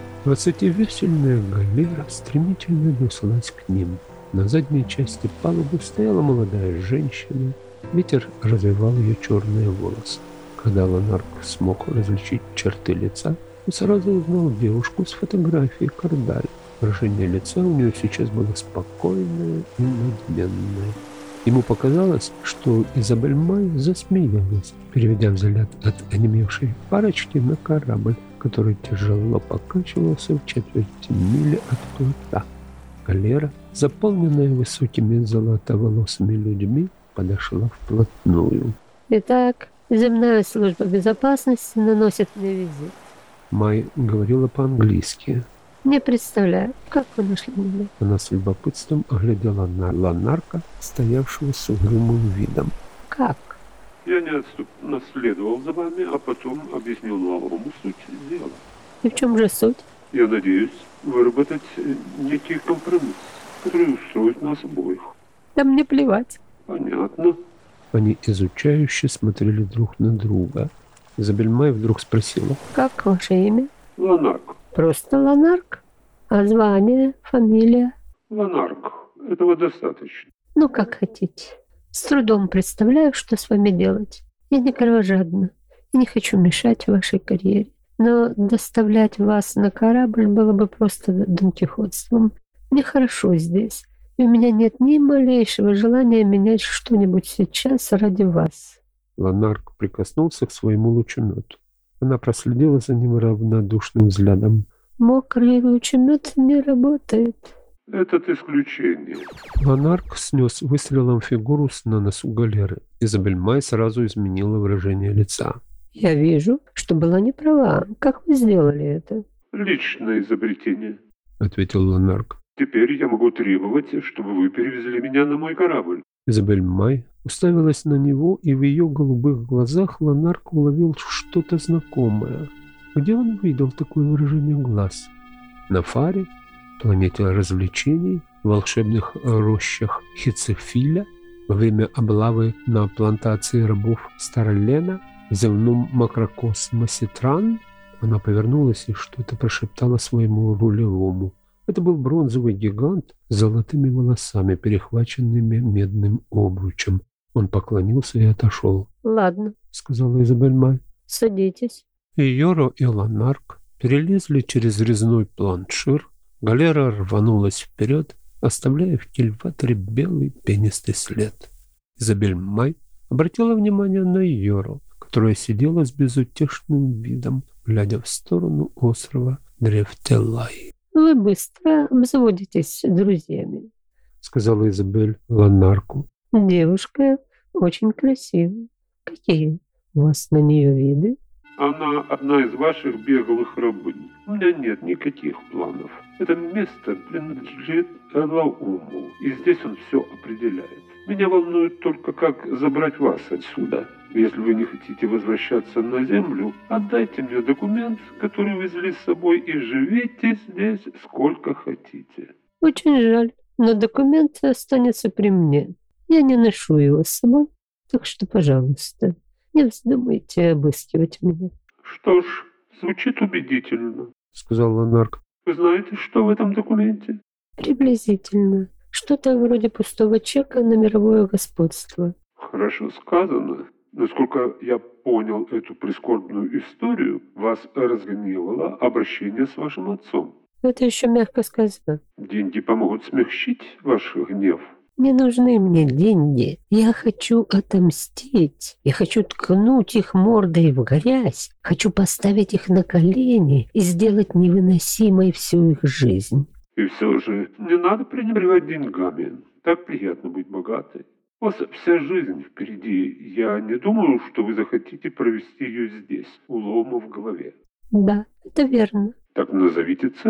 20-весельная галера стремительно неслась к ним. На задней части палубы стояла молодая женщина. Ветер развивал ее черные волосы. Когда Ланарк смог различить черты лица, он сразу узнал девушку с фотографией Кардаль. Выражение лица у нее сейчас было спокойное и надменное. Ему показалось, что Изабель Май засмеялась, переведя взгляд от онемевшей парочки на корабль, который тяжело покачивался в четверти мили от плота. Галера, заполненная высокими золотоволосыми людьми, подошла вплотную. Итак, земная служба безопасности наносит мне визит. Май говорила по-английски. Не представляю, как вы нашли меня. Она с любопытством оглядела на Ланарка, стоявшего с угрюмым видом. Как? Я неотступно следовал за вами, а потом объяснил новому суть дела. И в чем же суть? Я надеюсь выработать некий компромисс, который устроит нас обоих. Да мне плевать. Понятно. Они изучающе смотрели друг на друга. Изабель Май вдруг спросила. Как ваше имя? Ланарк. Просто Ланарк? А звание, фамилия? Ланарк. Этого достаточно. Ну, как хотите. С трудом представляю, что с вами делать. Я не кровожадна и не хочу мешать вашей карьере. Но доставлять вас на корабль было бы просто донкихотством. Мне хорошо здесь, и у меня нет ни малейшего желания менять что-нибудь сейчас ради вас. Ланарк прикоснулся к своему лучемету. Она проследила за ним равнодушным взглядом. Мокрый лучемет не работает. Этот исключение. Ланарк снес выстрелом фигуру на носу галеры. Изабель Май сразу изменила выражение лица. Я вижу, что была не права. Как вы сделали это? Личное изобретение. Ответил Ланарк. Теперь я могу требовать, чтобы вы перевезли меня на мой корабль. Изабель Май уставилась на него, и в ее голубых глазах Ланарк уловил что-то знакомое. Где он видел такое выражение глаз? На Фаре? Планете развлечений? В волшебных рощах Хицефиля? Во время облавы на плантации рабов Старлена? В земном макрокосмосе Тран? Она повернулась и что-то прошептала своему рулевому. Это был бронзовый гигант с золотыми волосами, перехваченными медным обручем. Он поклонился и отошел. Ладно, Сказала Изабель Май. садитесь. И Йоро, и Ланарк перелезли через резной планшир. Галера рванулась вперед, оставляя в кильваторе белый пенистый след. Изабель Май обратила внимание на Йоро, которая сидела с безутешным видом, глядя в сторону острова Дрефтелай. Вы быстро обзаводитесь друзьями. Сказала Изабель Ланарку. Девушка очень красивая. Какие у вас на нее виды? Она одна из ваших беглых рабынь. У меня нет никаких планов. Это место принадлежит Элауму, и здесь он все определяет. Меня волнует только, как забрать вас отсюда. Если вы не хотите возвращаться на землю, отдайте мне документ, который везли с собой, и живите здесь сколько хотите. Очень жаль, но документ останется при мне. Я не ношу его с собой, так что, пожалуйста, не вздумайте обыскивать меня. Что ж, звучит убедительно. Сказал Ланарк. Вы знаете, что в этом документе? Приблизительно. Что-то вроде пустого чека на мировое господство. Хорошо сказано. Насколько я понял эту прискорбную историю, вас разгневало обращение с вашим отцом. Это еще мягко сказано. Деньги помогут смягчить ваш гнев. Не нужны мне деньги. Я хочу отомстить. Я хочу ткнуть их мордой в грязь. Хочу поставить их на колени и сделать невыносимой всю их жизнь. И все же не надо пренебрегать деньгами. Так приятно быть богатой. У вас вся жизнь впереди. Я не думаю, что вы захотите провести ее здесь, у Лома в голове. Да, это верно. Так назовите цену.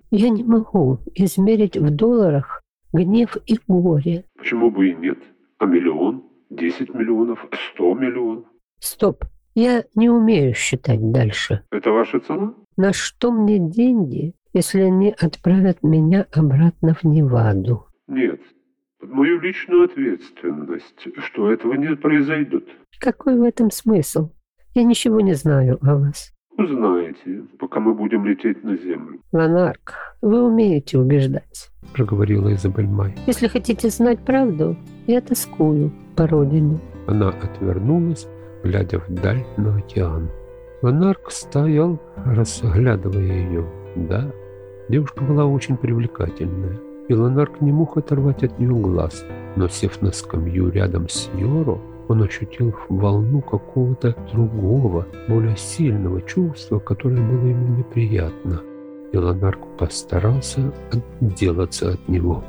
Я не могу измерить в долларах гнев и горе. Почему бы и нет? А миллион? 10 миллионов? 100 миллионов? Стоп, я не умею считать дальше. Это ваша цена? На что мне деньги, если они отправят меня обратно в Неваду? Нет. Под мою личную ответственность, что этого не произойдет. Какой в этом смысл? Я ничего не знаю о вас. Узнаете, пока мы будем лететь на землю. Ланарк, вы умеете убеждать. Проговорила Изабель Май. Если хотите знать правду, я тоскую по родине. Она отвернулась, глядя вдаль на океан. Ланарк стоял, разглядывая ее. Да, девушка была очень привлекательная, и Ланарк не мог оторвать от нее глаз. Но, сев на скамью рядом с Йоро, он ощутил волну какого-то другого, более сильного чувства, которое было ему неприятно. И Ланарк постарался отделаться от него.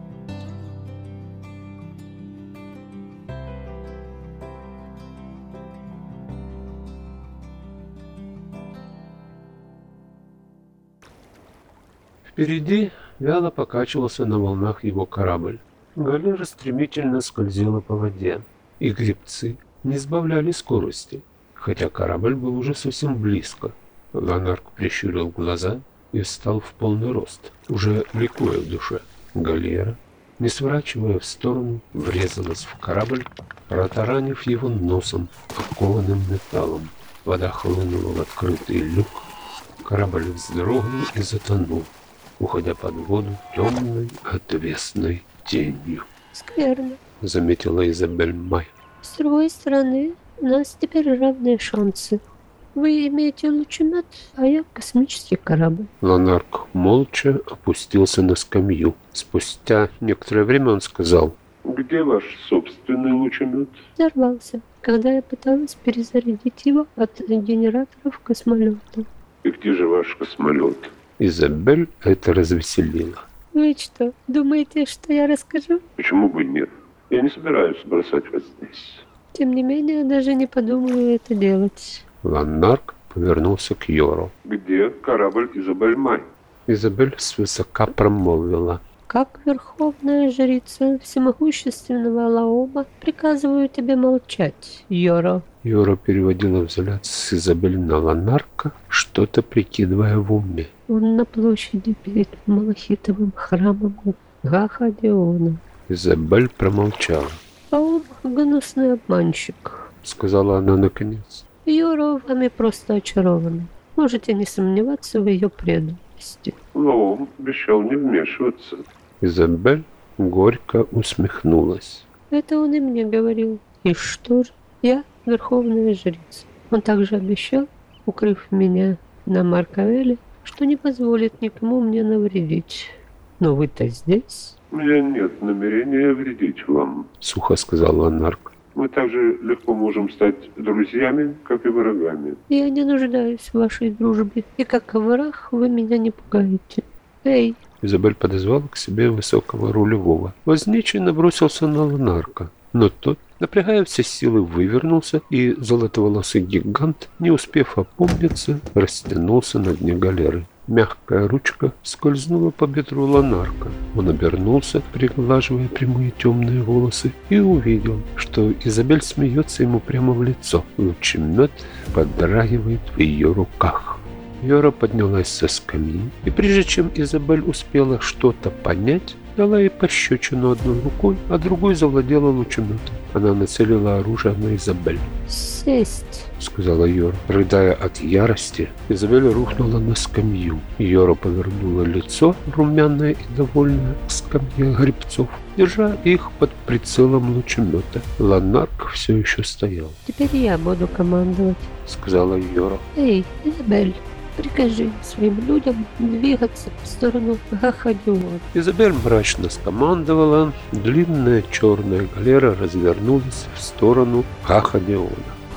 Впереди вяло покачивался на волнах его корабль. Галера стремительно скользила по воде, и гребцы не сбавляли скорости, хотя корабль был уже совсем близко. Ланарк прищурил глаза и встал в полный рост, уже ликуя в душе. Галера, не сворачивая в сторону, врезалась в корабль, протаранив его носом, окованным металлом. Вода хлынула в открытый люк, корабль вздрогнул и затонул, уходя под воду темной отвесной тенью. Скверно. Заметила Изабель Май. С другой стороны, у нас теперь равные шансы. Вы имеете лучемет, а я космический корабль. Ланарк молча опустился на скамью. Спустя некоторое время он сказал: Где ваш собственный лучемет? Взорвался, когда я пыталась перезарядить его от генераторов космолета. И где же ваш космолет? Изабель это развеселило. Вы что, думаете, что я расскажу? Почему бы нет? Я не собираюсь бросать вас здесь. Тем не менее, даже не подумаю это делать. Ланарк повернулся к Йору. Где корабль Изабель Май? Изабель свысока промолвила: Как верховная жрица всемогущественного Лаома, приказываю тебе молчать, Йоро. Йора переводила взгляд с Изабель на Ланарка, что-то прикидывая в уме. Он на площади перед малахитовым храмом Гахадиона. Изабель промолчала. А он гнусный обманщик. Сказала она наконец. Йоро вами просто очарована. Можете не сомневаться в ее преданности. Лоум обещал не вмешиваться. Изабель горько усмехнулась. Это он и мне говорил. И что же? Я верховная жрица. Он также обещал, укрыв меня на Маркавеле, что не позволит никому мне навредить. Но вы-то здесь. У меня нет намерения вредить вам, Сухо сказал Ланарк. Мы так же легко можем стать друзьями, как и врагами. Я не нуждаюсь в вашей дружбе. И как враг вы меня не пугаете. Эй! Изабель подозвала к себе высокого рулевого. Возничий набросился на Ланарка, но тот, напрягая все силы, вывернулся, и золотоволосый гигант, не успев опомниться, растянулся на дне галеры. Мягкая ручка скользнула по бедру Ланарка. Он обернулся, приглаживая прямые темные волосы, и увидел, что Изабель смеется ему прямо в лицо. Лучемет подрагивает в ее руках. Йора поднялась со скамьи, и прежде чем Изабель успела что-то понять, дала ей пощечину одной рукой, а другой завладела лучеметом. Она нацелила оружие на Изабель. Сесть, сказала Йора. Рыдая от ярости, Изабель рухнула на скамью. Йора повернула лицо, румяное и довольное, к скамье гребцов, держа их под прицелом лучемета. Ланарк все еще стоял. теперь я буду командовать. Сказала Йора. Эй, Изабель, прикажи своим людям двигаться в сторону Гахадиона. Изабель мрачно скомандовала. Длинная черная галера развернулась в сторону Гахадиона.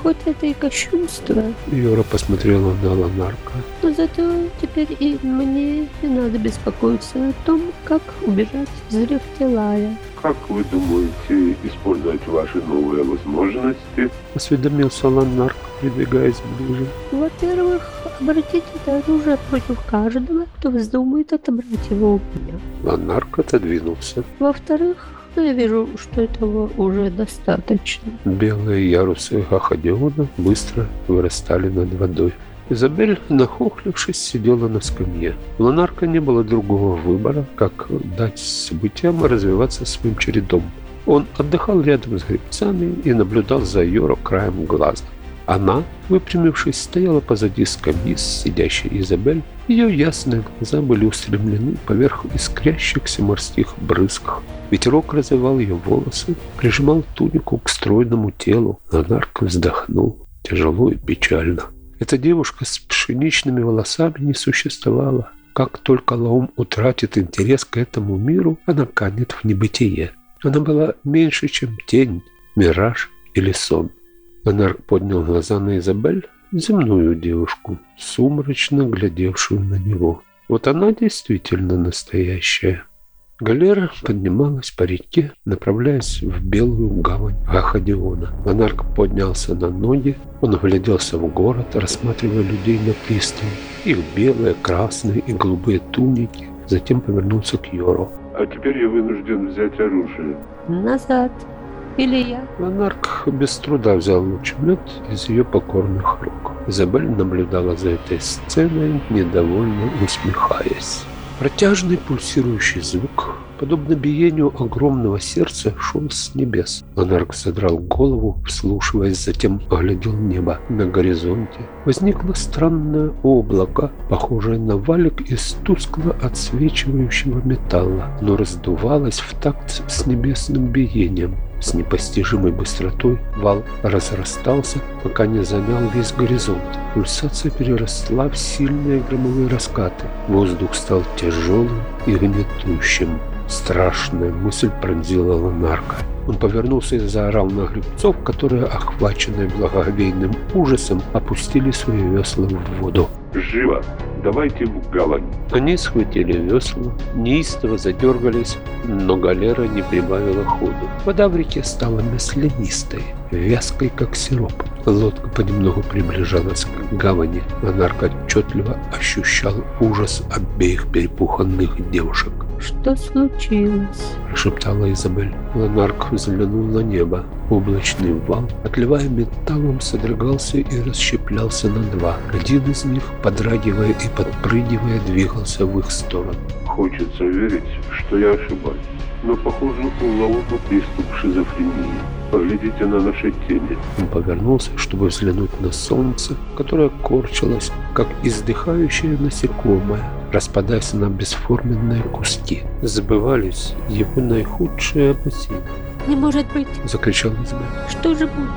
хоть это и кощунство, Йора посмотрела на Ланарка. но зато теперь и мне не надо беспокоиться о том, как убежать из Рифтелая. Как вы думаете использовать ваши новые возможности? Осведомился Ланарк, придвигаясь ближе. Во-первых, обратить это оружие против каждого, кто вздумает отобрать его у меня. Ланарк отодвинулся. Во-вторых, я вижу, что этого уже достаточно. Белые ярусы Гахадиона быстро вырастали над водой. Изабель, нахохлившись, сидела на скамье. У Ланарка не было другого выбора, как дать событиям развиваться своим чередом. Он отдыхал рядом с гребцами и наблюдал за Йоро краем глаза. Она, выпрямившись, стояла позади скамьи с сидящей Изабель. Ее ясные глаза были устремлены поверх искрящихся морских брызг. Ветерок развивал ее волосы, прижимал тунику к стройному телу. Ланарк вздохнул тяжело и печально. Эта девушка с пшеничными волосами не существовала. Как только Лаум утратит интерес к этому миру, она канет в небытие. Она была меньше, чем тень, мираж или сон. Ланарк поднял глаза на Изабель, земную девушку, сумрачно глядевшую на него. Вот она действительно настоящая. Галера поднималась по реке, направляясь в белую гавань Гахадиона. Ланарк поднялся на ноги, он вгляделся в город, рассматривая людей на пристани. Их белые, красные и голубые туники. Затем повернулся к Йору. А теперь я вынужден взять оружие. Назад. Или я. Ланарк без труда взял лучемет из ее покорных рук. Изабель наблюдала за этой сценой, недовольно усмехаясь. Протяжный пульсирующий звук, подобно биению огромного сердца, шел с небес. Ланарк задрал голову, вслушиваясь, затем оглядел небо. На горизонте возникло странное облако, похожее на валик из тускло отсвечивающего металла. Оно раздувалось в такт с небесным биением. С непостижимой быстротой вал разрастался, пока не занял весь горизонт. Пульсация переросла в сильные громовые раскаты. Воздух стал тяжелым и гнетущим. Страшная мысль пронзила Ланарка. Он повернулся и заорал на гребцов, которые, охваченные благоговейным ужасом, опустили свои весла в воду. Живо! Давайте в гавань. Они схватили весла, неистово задергались, но галера не прибавила ходу. Вода в реке стала маслянистой, вязкой, как сироп. Лодка понемногу приближалась к гавани. Ланарк отчетливо ощущал ужас обеих перепуганных девушек. Что случилось? Прошептала Изабель. Ланарк взглянул на небо. Облачный вал, отливая металлом, содрогался и расщеплялся на два. Один из них, подрагивая и подпрыгивая, двигался в их сторону. Хочется верить, что я ошибаюсь. Но, похоже, у Лаума приступ шизофрении. Поглядите на наши тени. Он повернулся, чтобы взглянуть на солнце, которое корчилось, как издыхающее насекомое, распадаясь на бесформенные куски. Забывались его наихудшие опасения. Не может быть. Закричал Изабель. Что же будет?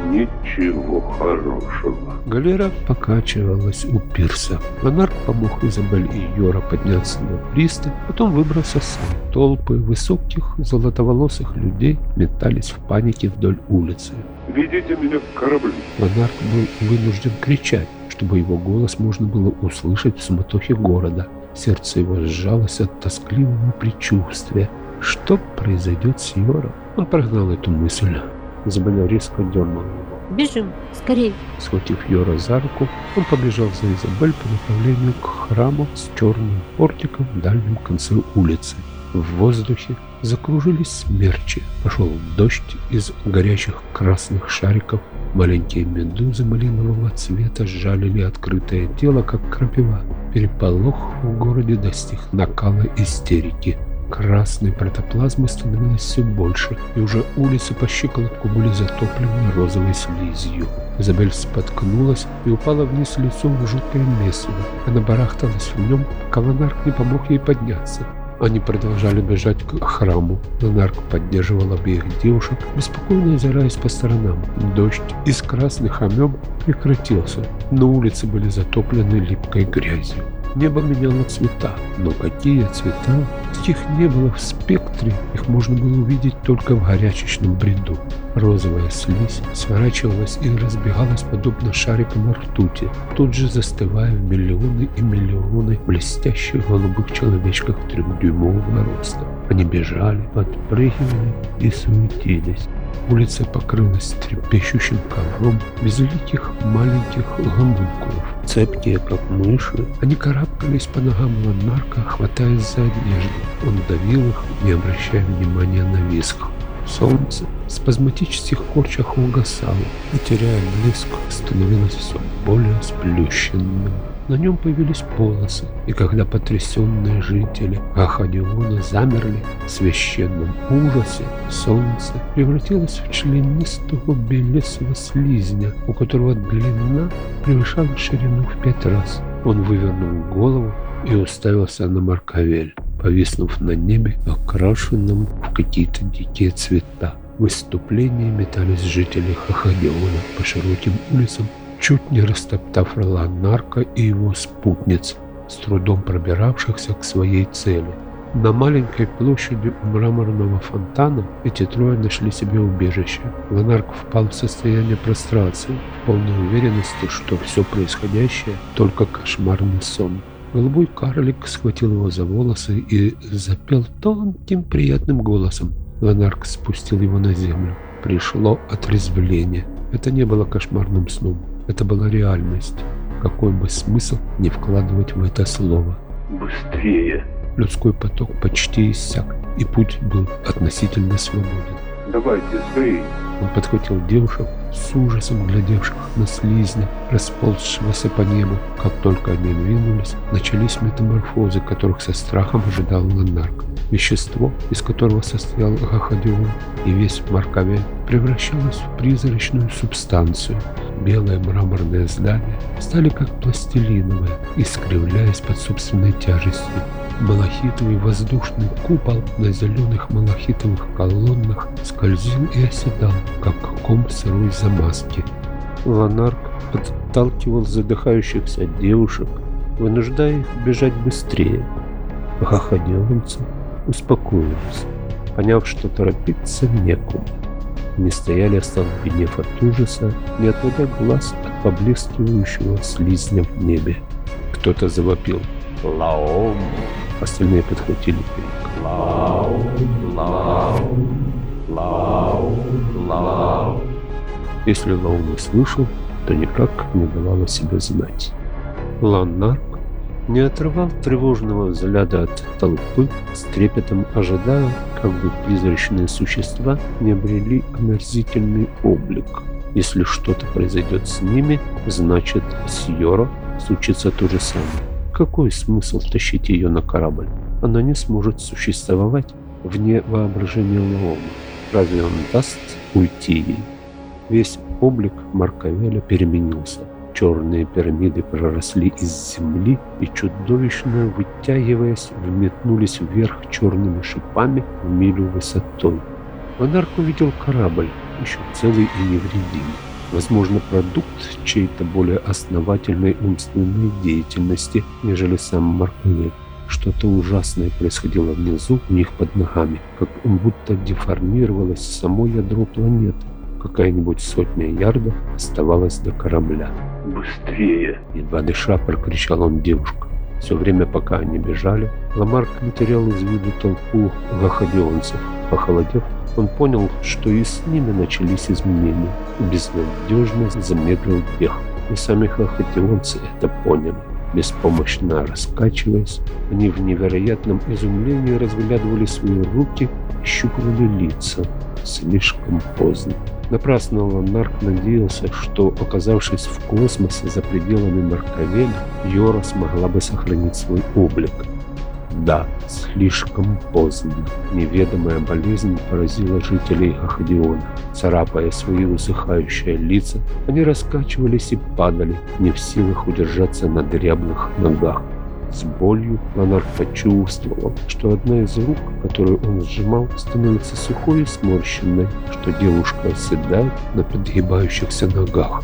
Ничего хорошего. Галера покачивалась у пирса. Ланарк помог Изабель и Йора подняться на пристань, потом выбрался сам. Толпы высоких, золотоволосых людей метались в панике вдоль улицы. Ведите меня к кораблю. Ланарк был вынужден кричать, чтобы его голос можно было услышать в суматохе города. Сердце его сжалось от тоскливого предчувствия. Что произойдет с Йором? Он прогнал эту мысль. Изабель резко дернул его. Бежим, скорей. Схватив Йора за руку, он побежал за Изабель по направлению к храму с черным портиком в дальнем конце улицы. В воздухе закружились смерчи. Пошел дождь из горячих красных шариков. Маленькие медузы малинового цвета сжалили открытое тело, как крапива. Переполох в городе достиг накала истерики. Красной протоплазмы становилось все больше, и уже улицы по щиколотку были затоплены розовой слизью. Изабель споткнулась и упала вниз лицом в жуткое месиво. Она барахталась в нем, пока Ланарк не помог ей подняться. Они продолжали бежать к храму. Ланарк поддерживал обеих девушек, беспокойно озираясь по сторонам. Дождь из красных амеб прекратился, но улицы были затоплены липкой грязью. Небо меняло цвета, но какие цвета? Таких не было в спектре, их можно было увидеть только в горячечном бреду. Розовая слизь сворачивалась и разбегалась подобно шарикам ртути, тут же застывая в миллионы и миллионы блестящих голубых человечков 3-дюймового роста. Они бежали, подпрыгивали и суетились. Улица покрылась трепещущим ковром безликих маленьких гомункулов. Цепкие, как мыши, они карабкались по ногам Ланарка, хватаясь за одежду. Он давил их, не обращая внимания на визг. Солнце в спазматических корчах угасало и, теряя блеск, становилось все более сплющенным. На нем появились полосы, и когда потрясенные жители Гахадиона замерли в священном ужасе, солнце превратилось в членистого белесого слизня, у которого длина превышала ширину в 5 раз. Он вывернул голову и уставился на Маркавель, повиснув на небе, окрашенном в какие-то дикие цвета. В выступлении метались жители Гахадиона по широким улицам, чуть не растоптав Ланарка и его спутниц, с трудом пробиравшихся к своей цели. На маленькой площади у мраморного фонтана эти трое нашли себе убежище. Ланарк впал в состояние прострации, в полной уверенности, что все происходящее – только кошмарный сон. Голубой карлик схватил его за волосы и запел тонким приятным голосом. Ланарк спустил его на землю. Пришло отрезвление. Это не было кошмарным сном. Это была реальность. Какой бы смысл не вкладывать в это слово. Быстрее. Людской поток почти иссяк, и путь был относительно свободен. Давайте, скорее. Он подхватил девушек, с ужасом глядевших на слизня, расползшегося по небу. Как только они двинулись, начались метаморфозы, которых со страхом ожидал Ланарк. Вещество, из которого состоял Гахадион и весь Маркавель, превращалось в призрачную субстанцию. Белые мраморные здания стали как пластилиновые, искривляясь под собственной тяжестью. Малахитовый воздушный купол на зеленых малахитовых колоннах скользил и оседал, как ком сырой замазки. Ланарк подталкивал задыхающихся девушек, вынуждая их бежать быстрее. Гахадионцы успокоились, поняв, что торопиться некуда. Они стояли, остолбенев от ужаса, не отводя глаз от поблескивающего слизня в небе. Кто-то завопил «Лаом!». Остальные подхватили крик «Лаум! Лаум! Лаум! Лаум!». Если Лаум не слышал, то никак не давал о себе знать. Ланарк не отрывал тревожного взгляда от толпы, с трепетом ожидая, как бы призрачные существа не обрели омерзительный облик. Если что-то произойдет с ними, значит, с Йоро случится то же самое. Какой смысл тащить ее на корабль? Она не сможет существовать вне воображения Лаома. Разве он даст уйти ей? Весь облик Маркавеля переменился. Черные пирамиды проросли из земли и, чудовищно вытягиваясь, взметнулись вверх черными шипами в милю высотой. Ланарк увидел корабль, еще целый и невредимый. Возможно, продукт чьей-то более основательной умственной деятельности, нежели сам Маркавель. Что-то ужасное происходило внизу у них под ногами, как будто деформировалось само ядро планеты. Какая-нибудь 100 ярдов оставалась до корабля. «Быстрее!» — едва дыша прокричал он девушкам. Все время, пока они бежали, Ланарк не терял из виду толпу гахадионцев. Похолодев, он понял, что и с ними начались изменения, и безнадежно замедлил бег. И сами гахадионцы это поняли. Беспомощно раскачиваясь, они в невероятном изумлении разглядывали свои руки, щупывали лица. Слишком поздно. Напрасно Ланарк надеялся, что, оказавшись в космосе за пределами Маркавеля, Йоро смогла бы сохранить свой облик. Да, слишком поздно. Неведомая болезнь поразила жителей Гахадиона. Царапая свои усыхающие лица, они раскачивались и падали, не в силах удержаться на дряблых ногах. С болью Ланарк почувствовал, что одна из рук, которую он сжимал, становится сухой и сморщенной, что девушка оседает на подгибающихся ногах.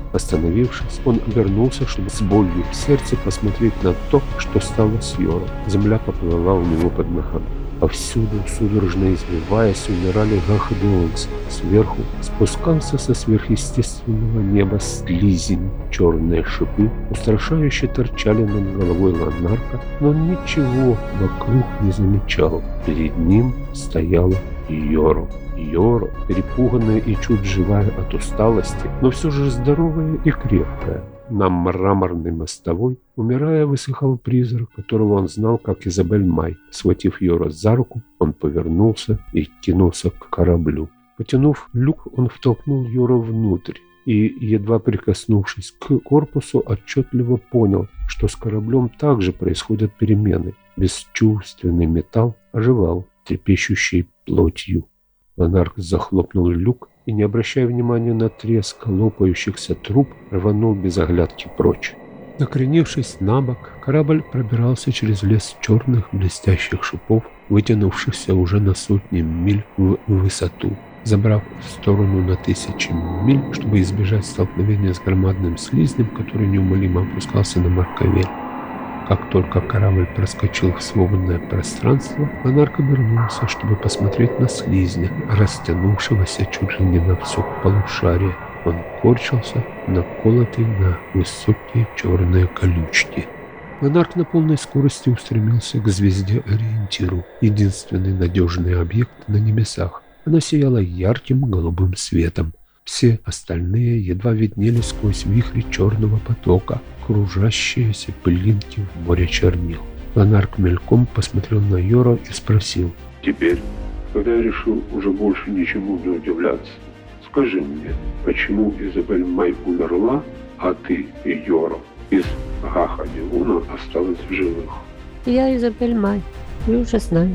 Остановившись, он обернулся, чтобы с болью в сердце посмотреть на то, что стало с Йором. Земля поплыла у него под ногами. Повсюду, судорожно извиваясь, умирали Гах и Деонс. Сверху спускался со сверхъестественного неба слизень. Черные шипы устрашающе торчали над головой Ланарка, но он ничего вокруг не замечал. Перед ним стояла Йоро. Йоро, перепуганная и чуть живая от усталости, но все же здоровая и крепкая. На мраморной мостовой, умирая, высыхал призрак, которого он знал как Изабель Май. Схватив Йоро за руку, он повернулся и кинулся к кораблю. Потянув люк, он втолкнул Йоро внутрь и, едва прикоснувшись к корпусу, отчетливо понял, что с кораблем также происходят перемены. Бесчувственный металл оживал, трепещущей плотью. Ланарк захлопнул люк и, не обращая внимания на треск лопающихся труб, рванул без оглядки прочь. Накренившись на бок, корабль пробирался через лес черных блестящих шипов, вытянувшихся уже на сотни миль в высоту. Забрав в сторону на 1000 миль, чтобы избежать столкновения с громадным слизнем, который неумолимо опускался на Марковель. Как только корабль проскочил в свободное пространство, Ланарк обернулся, чтобы посмотреть на слизня, растянувшегося чуть ли не на все полушарие. Он корчился, наколотый на высокие черные колючки. Ланарк на полной скорости устремился к звезде-ориентиру, единственный надежный объект на небесах. Она сияла ярким голубым светом. Все остальные едва виднелись сквозь вихри черного потока, кружащиеся пылинки в море чернил. Ланарк мельком посмотрел на Йоро и спросил: «Теперь, когда я решил уже больше ничему не удивляться, скажи мне, почему Изабель Май умерла, а ты и Йоро из Гаха Деона осталась в живых?» Я Изабель Май, вы уже знаете.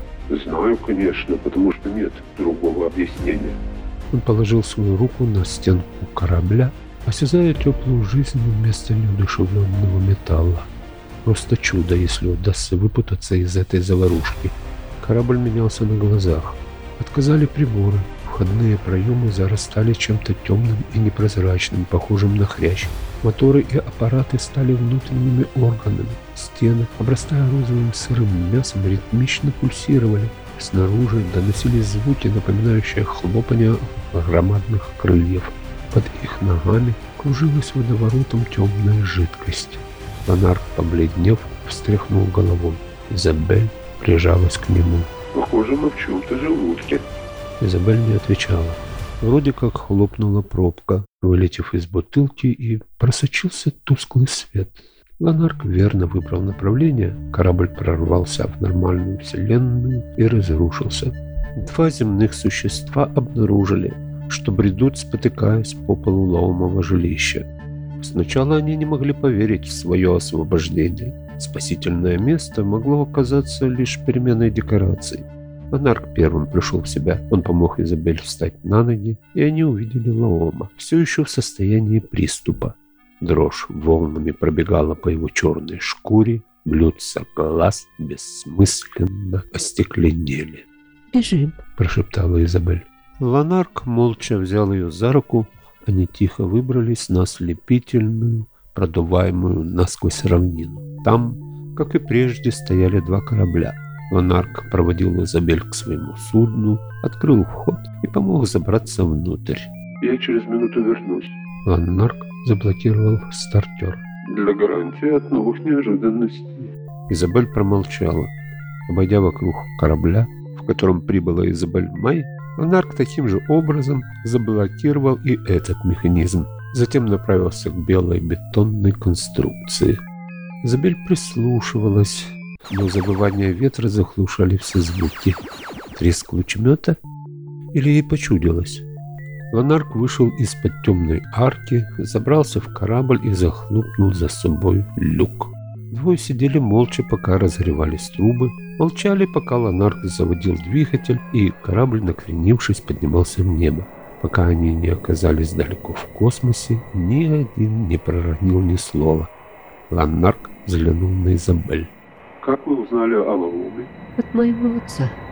Знаю, конечно, потому что нет другого объяснения. Он положил свою руку на стенку корабля, осязая теплую жизнь вместо неудушевленного металла. Просто чудо, если удастся выпутаться из этой заварушки. Корабль менялся на глазах. Отказали приборы. Входные проемы зарастали чем-то темным и непрозрачным, похожим на хрящ. Моторы и аппараты стали внутренними органами. Стены, обрастая розовым сырым мясом, ритмично пульсировали. Снаружи доносились звуки, напоминающие хлопанье громадных крыльев. Под их ногами кружилась водоворотом темная жидкость. Ланарк, побледнев, встряхнул головой. Изабель прижалась к нему. «Похоже, мы в чем-то желудке». Изабель не отвечала. Вроде как хлопнула пробка, вылетев из бутылки, и просочился тусклый свет. Ланарк верно выбрал направление, корабль прорвался в нормальную вселенную и разрушился. Два земных существа обнаружили, что бредут, спотыкаясь по полу Лаумова жилища. Сначала они не могли поверить в свое освобождение. Спасительное место могло оказаться лишь переменной декораций. Ланарк первым пришел в себя. Он помог Изабель встать на ноги, и они увидели Лаома, все еще в состоянии приступа. Дрожь волнами пробегала по его черной шкуре, блюдца глаз бессмысленно остекленели. «Бежим», – прошептала Изабель. Ланарк молча взял ее за руку. Они тихо выбрались на ослепительную, продуваемую насквозь равнину. Там, как и прежде, стояли два корабля. Ланарк проводил Изабель к своему судну, открыл вход и помог забраться внутрь. «Я через минуту вернусь». Ланарк заблокировал стартер. «Для гарантии от новых неожиданностей». Изабель промолчала. Обойдя вокруг корабля, в котором прибыла Изабель Май, Ланарк таким же образом заблокировал и этот механизм. Затем направился к белой бетонной конструкции. Изабель прислушивалась, но завывание ветра заглушали все звуки. Треск лучмета? Или ей почудилось? Ланарк вышел из-под темной арки, забрался в корабль и захлопнул за собой люк. Двое сидели молча, пока разогревались трубы, молчали, пока Ланарк заводил двигатель, и корабль, накренившись, поднимался в небо. Пока они не оказались далеко в космосе, ни один не проронил ни слова. Ланарк взглянул на Изабель. «Как вы узнали о Лауме?» от моего отца.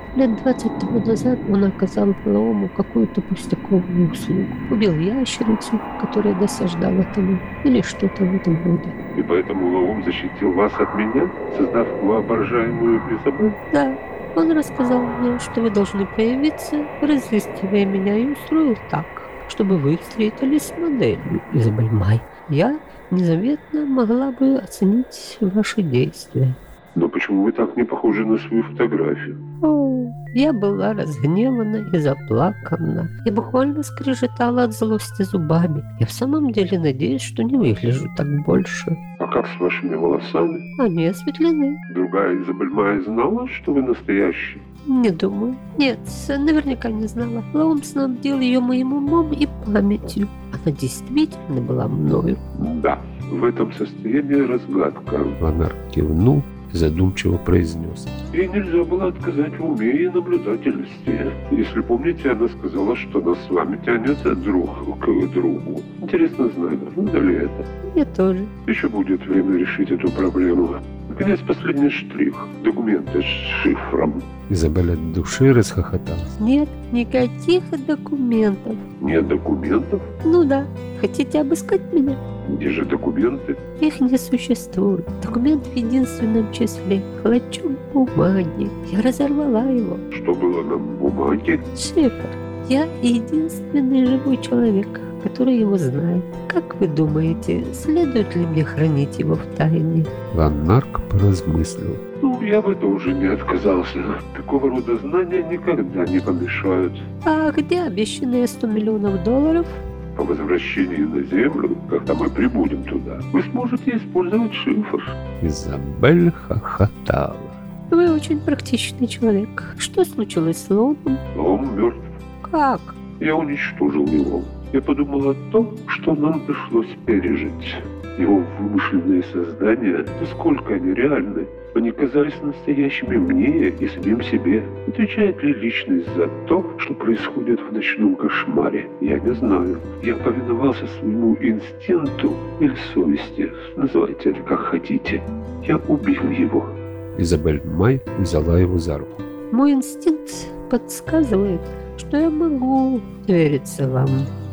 Лет 20 тому назад он оказал Лаому какую-то пустяковую услугу. Убил ящерицу, которая досаждала тому, или что-то в этом роде. И поэтому Лаум защитил вас от меня, создав воображаемую Изабель? Да, он рассказал мне, что вы должны появиться, разыскивая меня, и устроил так, чтобы вы встретились с моделью Изабель Май. Я незаметно могла бы оценить ваши действия. Но почему вы так не похожи на свою фотографию? О, я была разгневана и заплакана. Я буквально скрежетала от злости зубами. Я в самом деле надеюсь, что не выгляжу так больше. А как с вашими волосами? Они осветлены. Другая Изабель Май знала, что вы настоящий? Не думаю. Нет, наверняка не знала. Лаум снабдил ее моим умом и памятью. Она действительно была мною. Да, в этом состоянии разгадка. Ланарк кивнул и задумчиво произнес. Ей нельзя было отказать в уме и наблюдательности. Если помните, она сказала, что нас с вами тянется друг к другу. Интересно знать, правда ли это? Я тоже. Еще будет время решить эту проблему. Наконец, последний штрих. Документы с шифром. Изабель от души расхохоталась. Нет никаких документов. Нет документов? Ну да. Хотите обыскать меня? Где же документы? Их не существует. Документ в единственном числе. Клочок бумаги. Я разорвала его. Что было на бумаге? Шифр. Я единственный живой человек, который его знает. Как вы думаете, следует ли мне хранить его в тайне? Ланарк поразмыслил. Ну, я бы тоже не отказался. Такого рода знания никогда не помешают. А где обещанные $100 миллионов? По возвращении на Землю, когда мы прибудем туда, вы сможете использовать шифр. Изабель хохотала. Вы очень практичный человек. Что случилось с Ломом? Он мертв. Как? Я уничтожил его. Я подумал о том, что нам пришлось пережить. Его вымышленные создания, насколько они реальны, они казались настоящими мне и самим себе. Отвечает ли личность за то, что происходит в ночном кошмаре? Я не знаю. Я повиновался своему инстинкту или совести. Называйте это как хотите. Я убил его. Изабель Май взяла его за руку. Мой инстинкт подсказывает, что я могу довериться вам.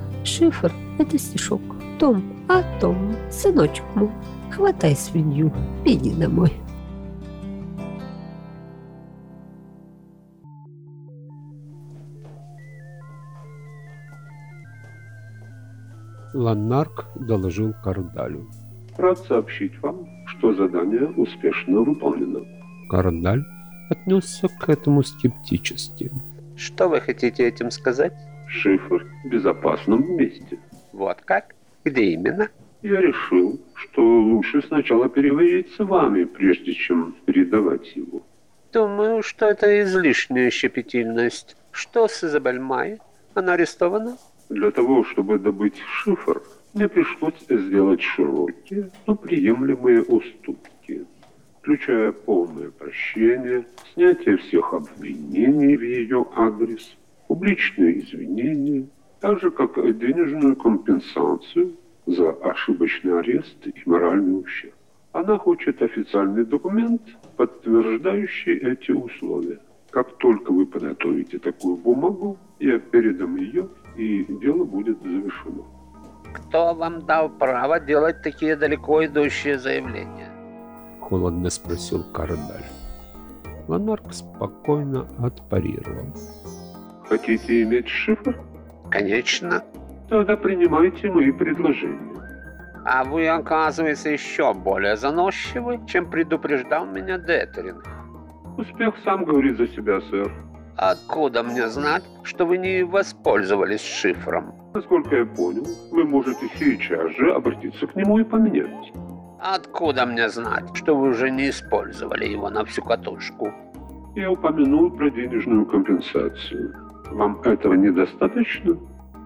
Шифр — это стишок. Том, сыночек мой, хватай свинью, иди домой. Ланарк доложил Кардалю. Рад сообщить вам, что задание успешно выполнено. Кардаль отнесся к этому скептически. Что вы хотите этим сказать? Шифр в безопасном месте. Вот как? Где именно? Я решил, что лучше сначала переговорить с вами, прежде чем передавать его. Думаю, что это излишняя щепетильность. Что с Изабель Май? Она арестована? Для того, чтобы добыть шифр, мне пришлось сделать широкие, но приемлемые уступки, включая полное прощение, снятие всех обвинений в ее адрес, публичные извинения, так же как денежную компенсацию за ошибочный арест и моральный ущерб. Она хочет официальный документ, подтверждающий эти условия. Как только вы подготовите такую бумагу, я передам ее, и дело будет завершено. Кто вам дал право делать такие далеко идущие заявления? Холодно спросил Кардаль. Ланарк спокойно отпарировал. Хотите иметь шифр? Конечно. Тогда принимайте мои предложения. А вы, оказывается, еще более заносчивы, чем предупреждал меня Детеринг. Успех сам говорит за себя, сэр. Откуда мне знать, что вы не воспользовались шифром? Насколько я понял, вы можете сейчас же обратиться к нему и поменять. Откуда мне знать, что вы уже не использовали его на всю катушку? Я упомянул про денежную компенсацию. Вам этого недостаточно?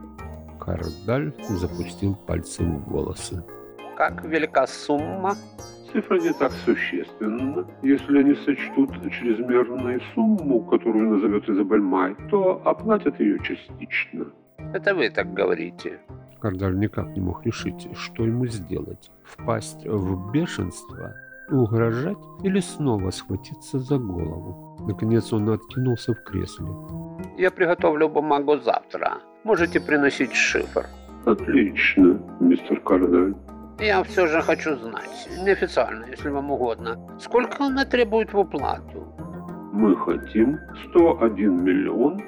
Кардаль запустил пальцы в волосы. Как велика сумма? Цифра не так существенна. Если они сочтут чрезмерную сумму, которую назовет Изабель Май, то оплатят ее частично. Это вы так говорите. Кардаль никак не мог решить, что ему сделать. Впасть в бешенство угрожать или снова схватиться за голову. Наконец он откинулся в кресле. Я приготовлю бумагу завтра. Можете приносить шифр. Отлично, мистер Кардаль. Я все же хочу знать, неофициально, если вам угодно, сколько она требует в уплату? Мы хотим 101 миллион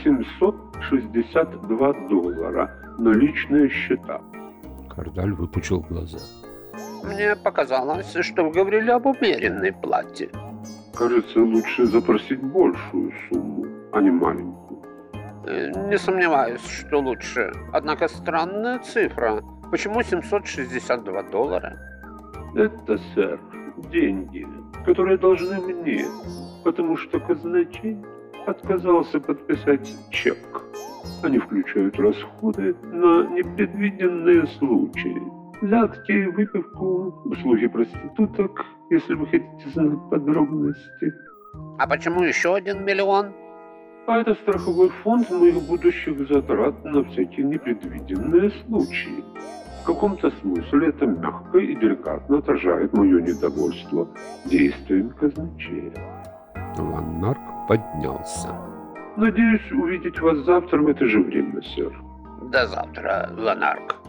762 доллара на личные счета. Кардаль выпучил глаза. Мне показалось, что вы говорили об умеренной плате. Кажется, лучше запросить большую сумму, а не маленькую. Не сомневаюсь, что лучше. Однако странная цифра. Почему 762 доллара? Это, сэр, деньги, которые должны мне, потому что казначей отказался подписать чек. Они включают расходы на непредвиденные случаи. Взятки, выпивку, услуги проституток, если вы хотите знать подробности. А почему еще 1 миллион? А это страховой фонд моих будущих затрат на всякие непредвиденные случаи. В каком-то смысле это мягко и деликатно отражает мое недовольство действиями казначея. Ланнарк поднялся. Надеюсь увидеть вас завтра в это же время, сэр. До завтра, Ланарк.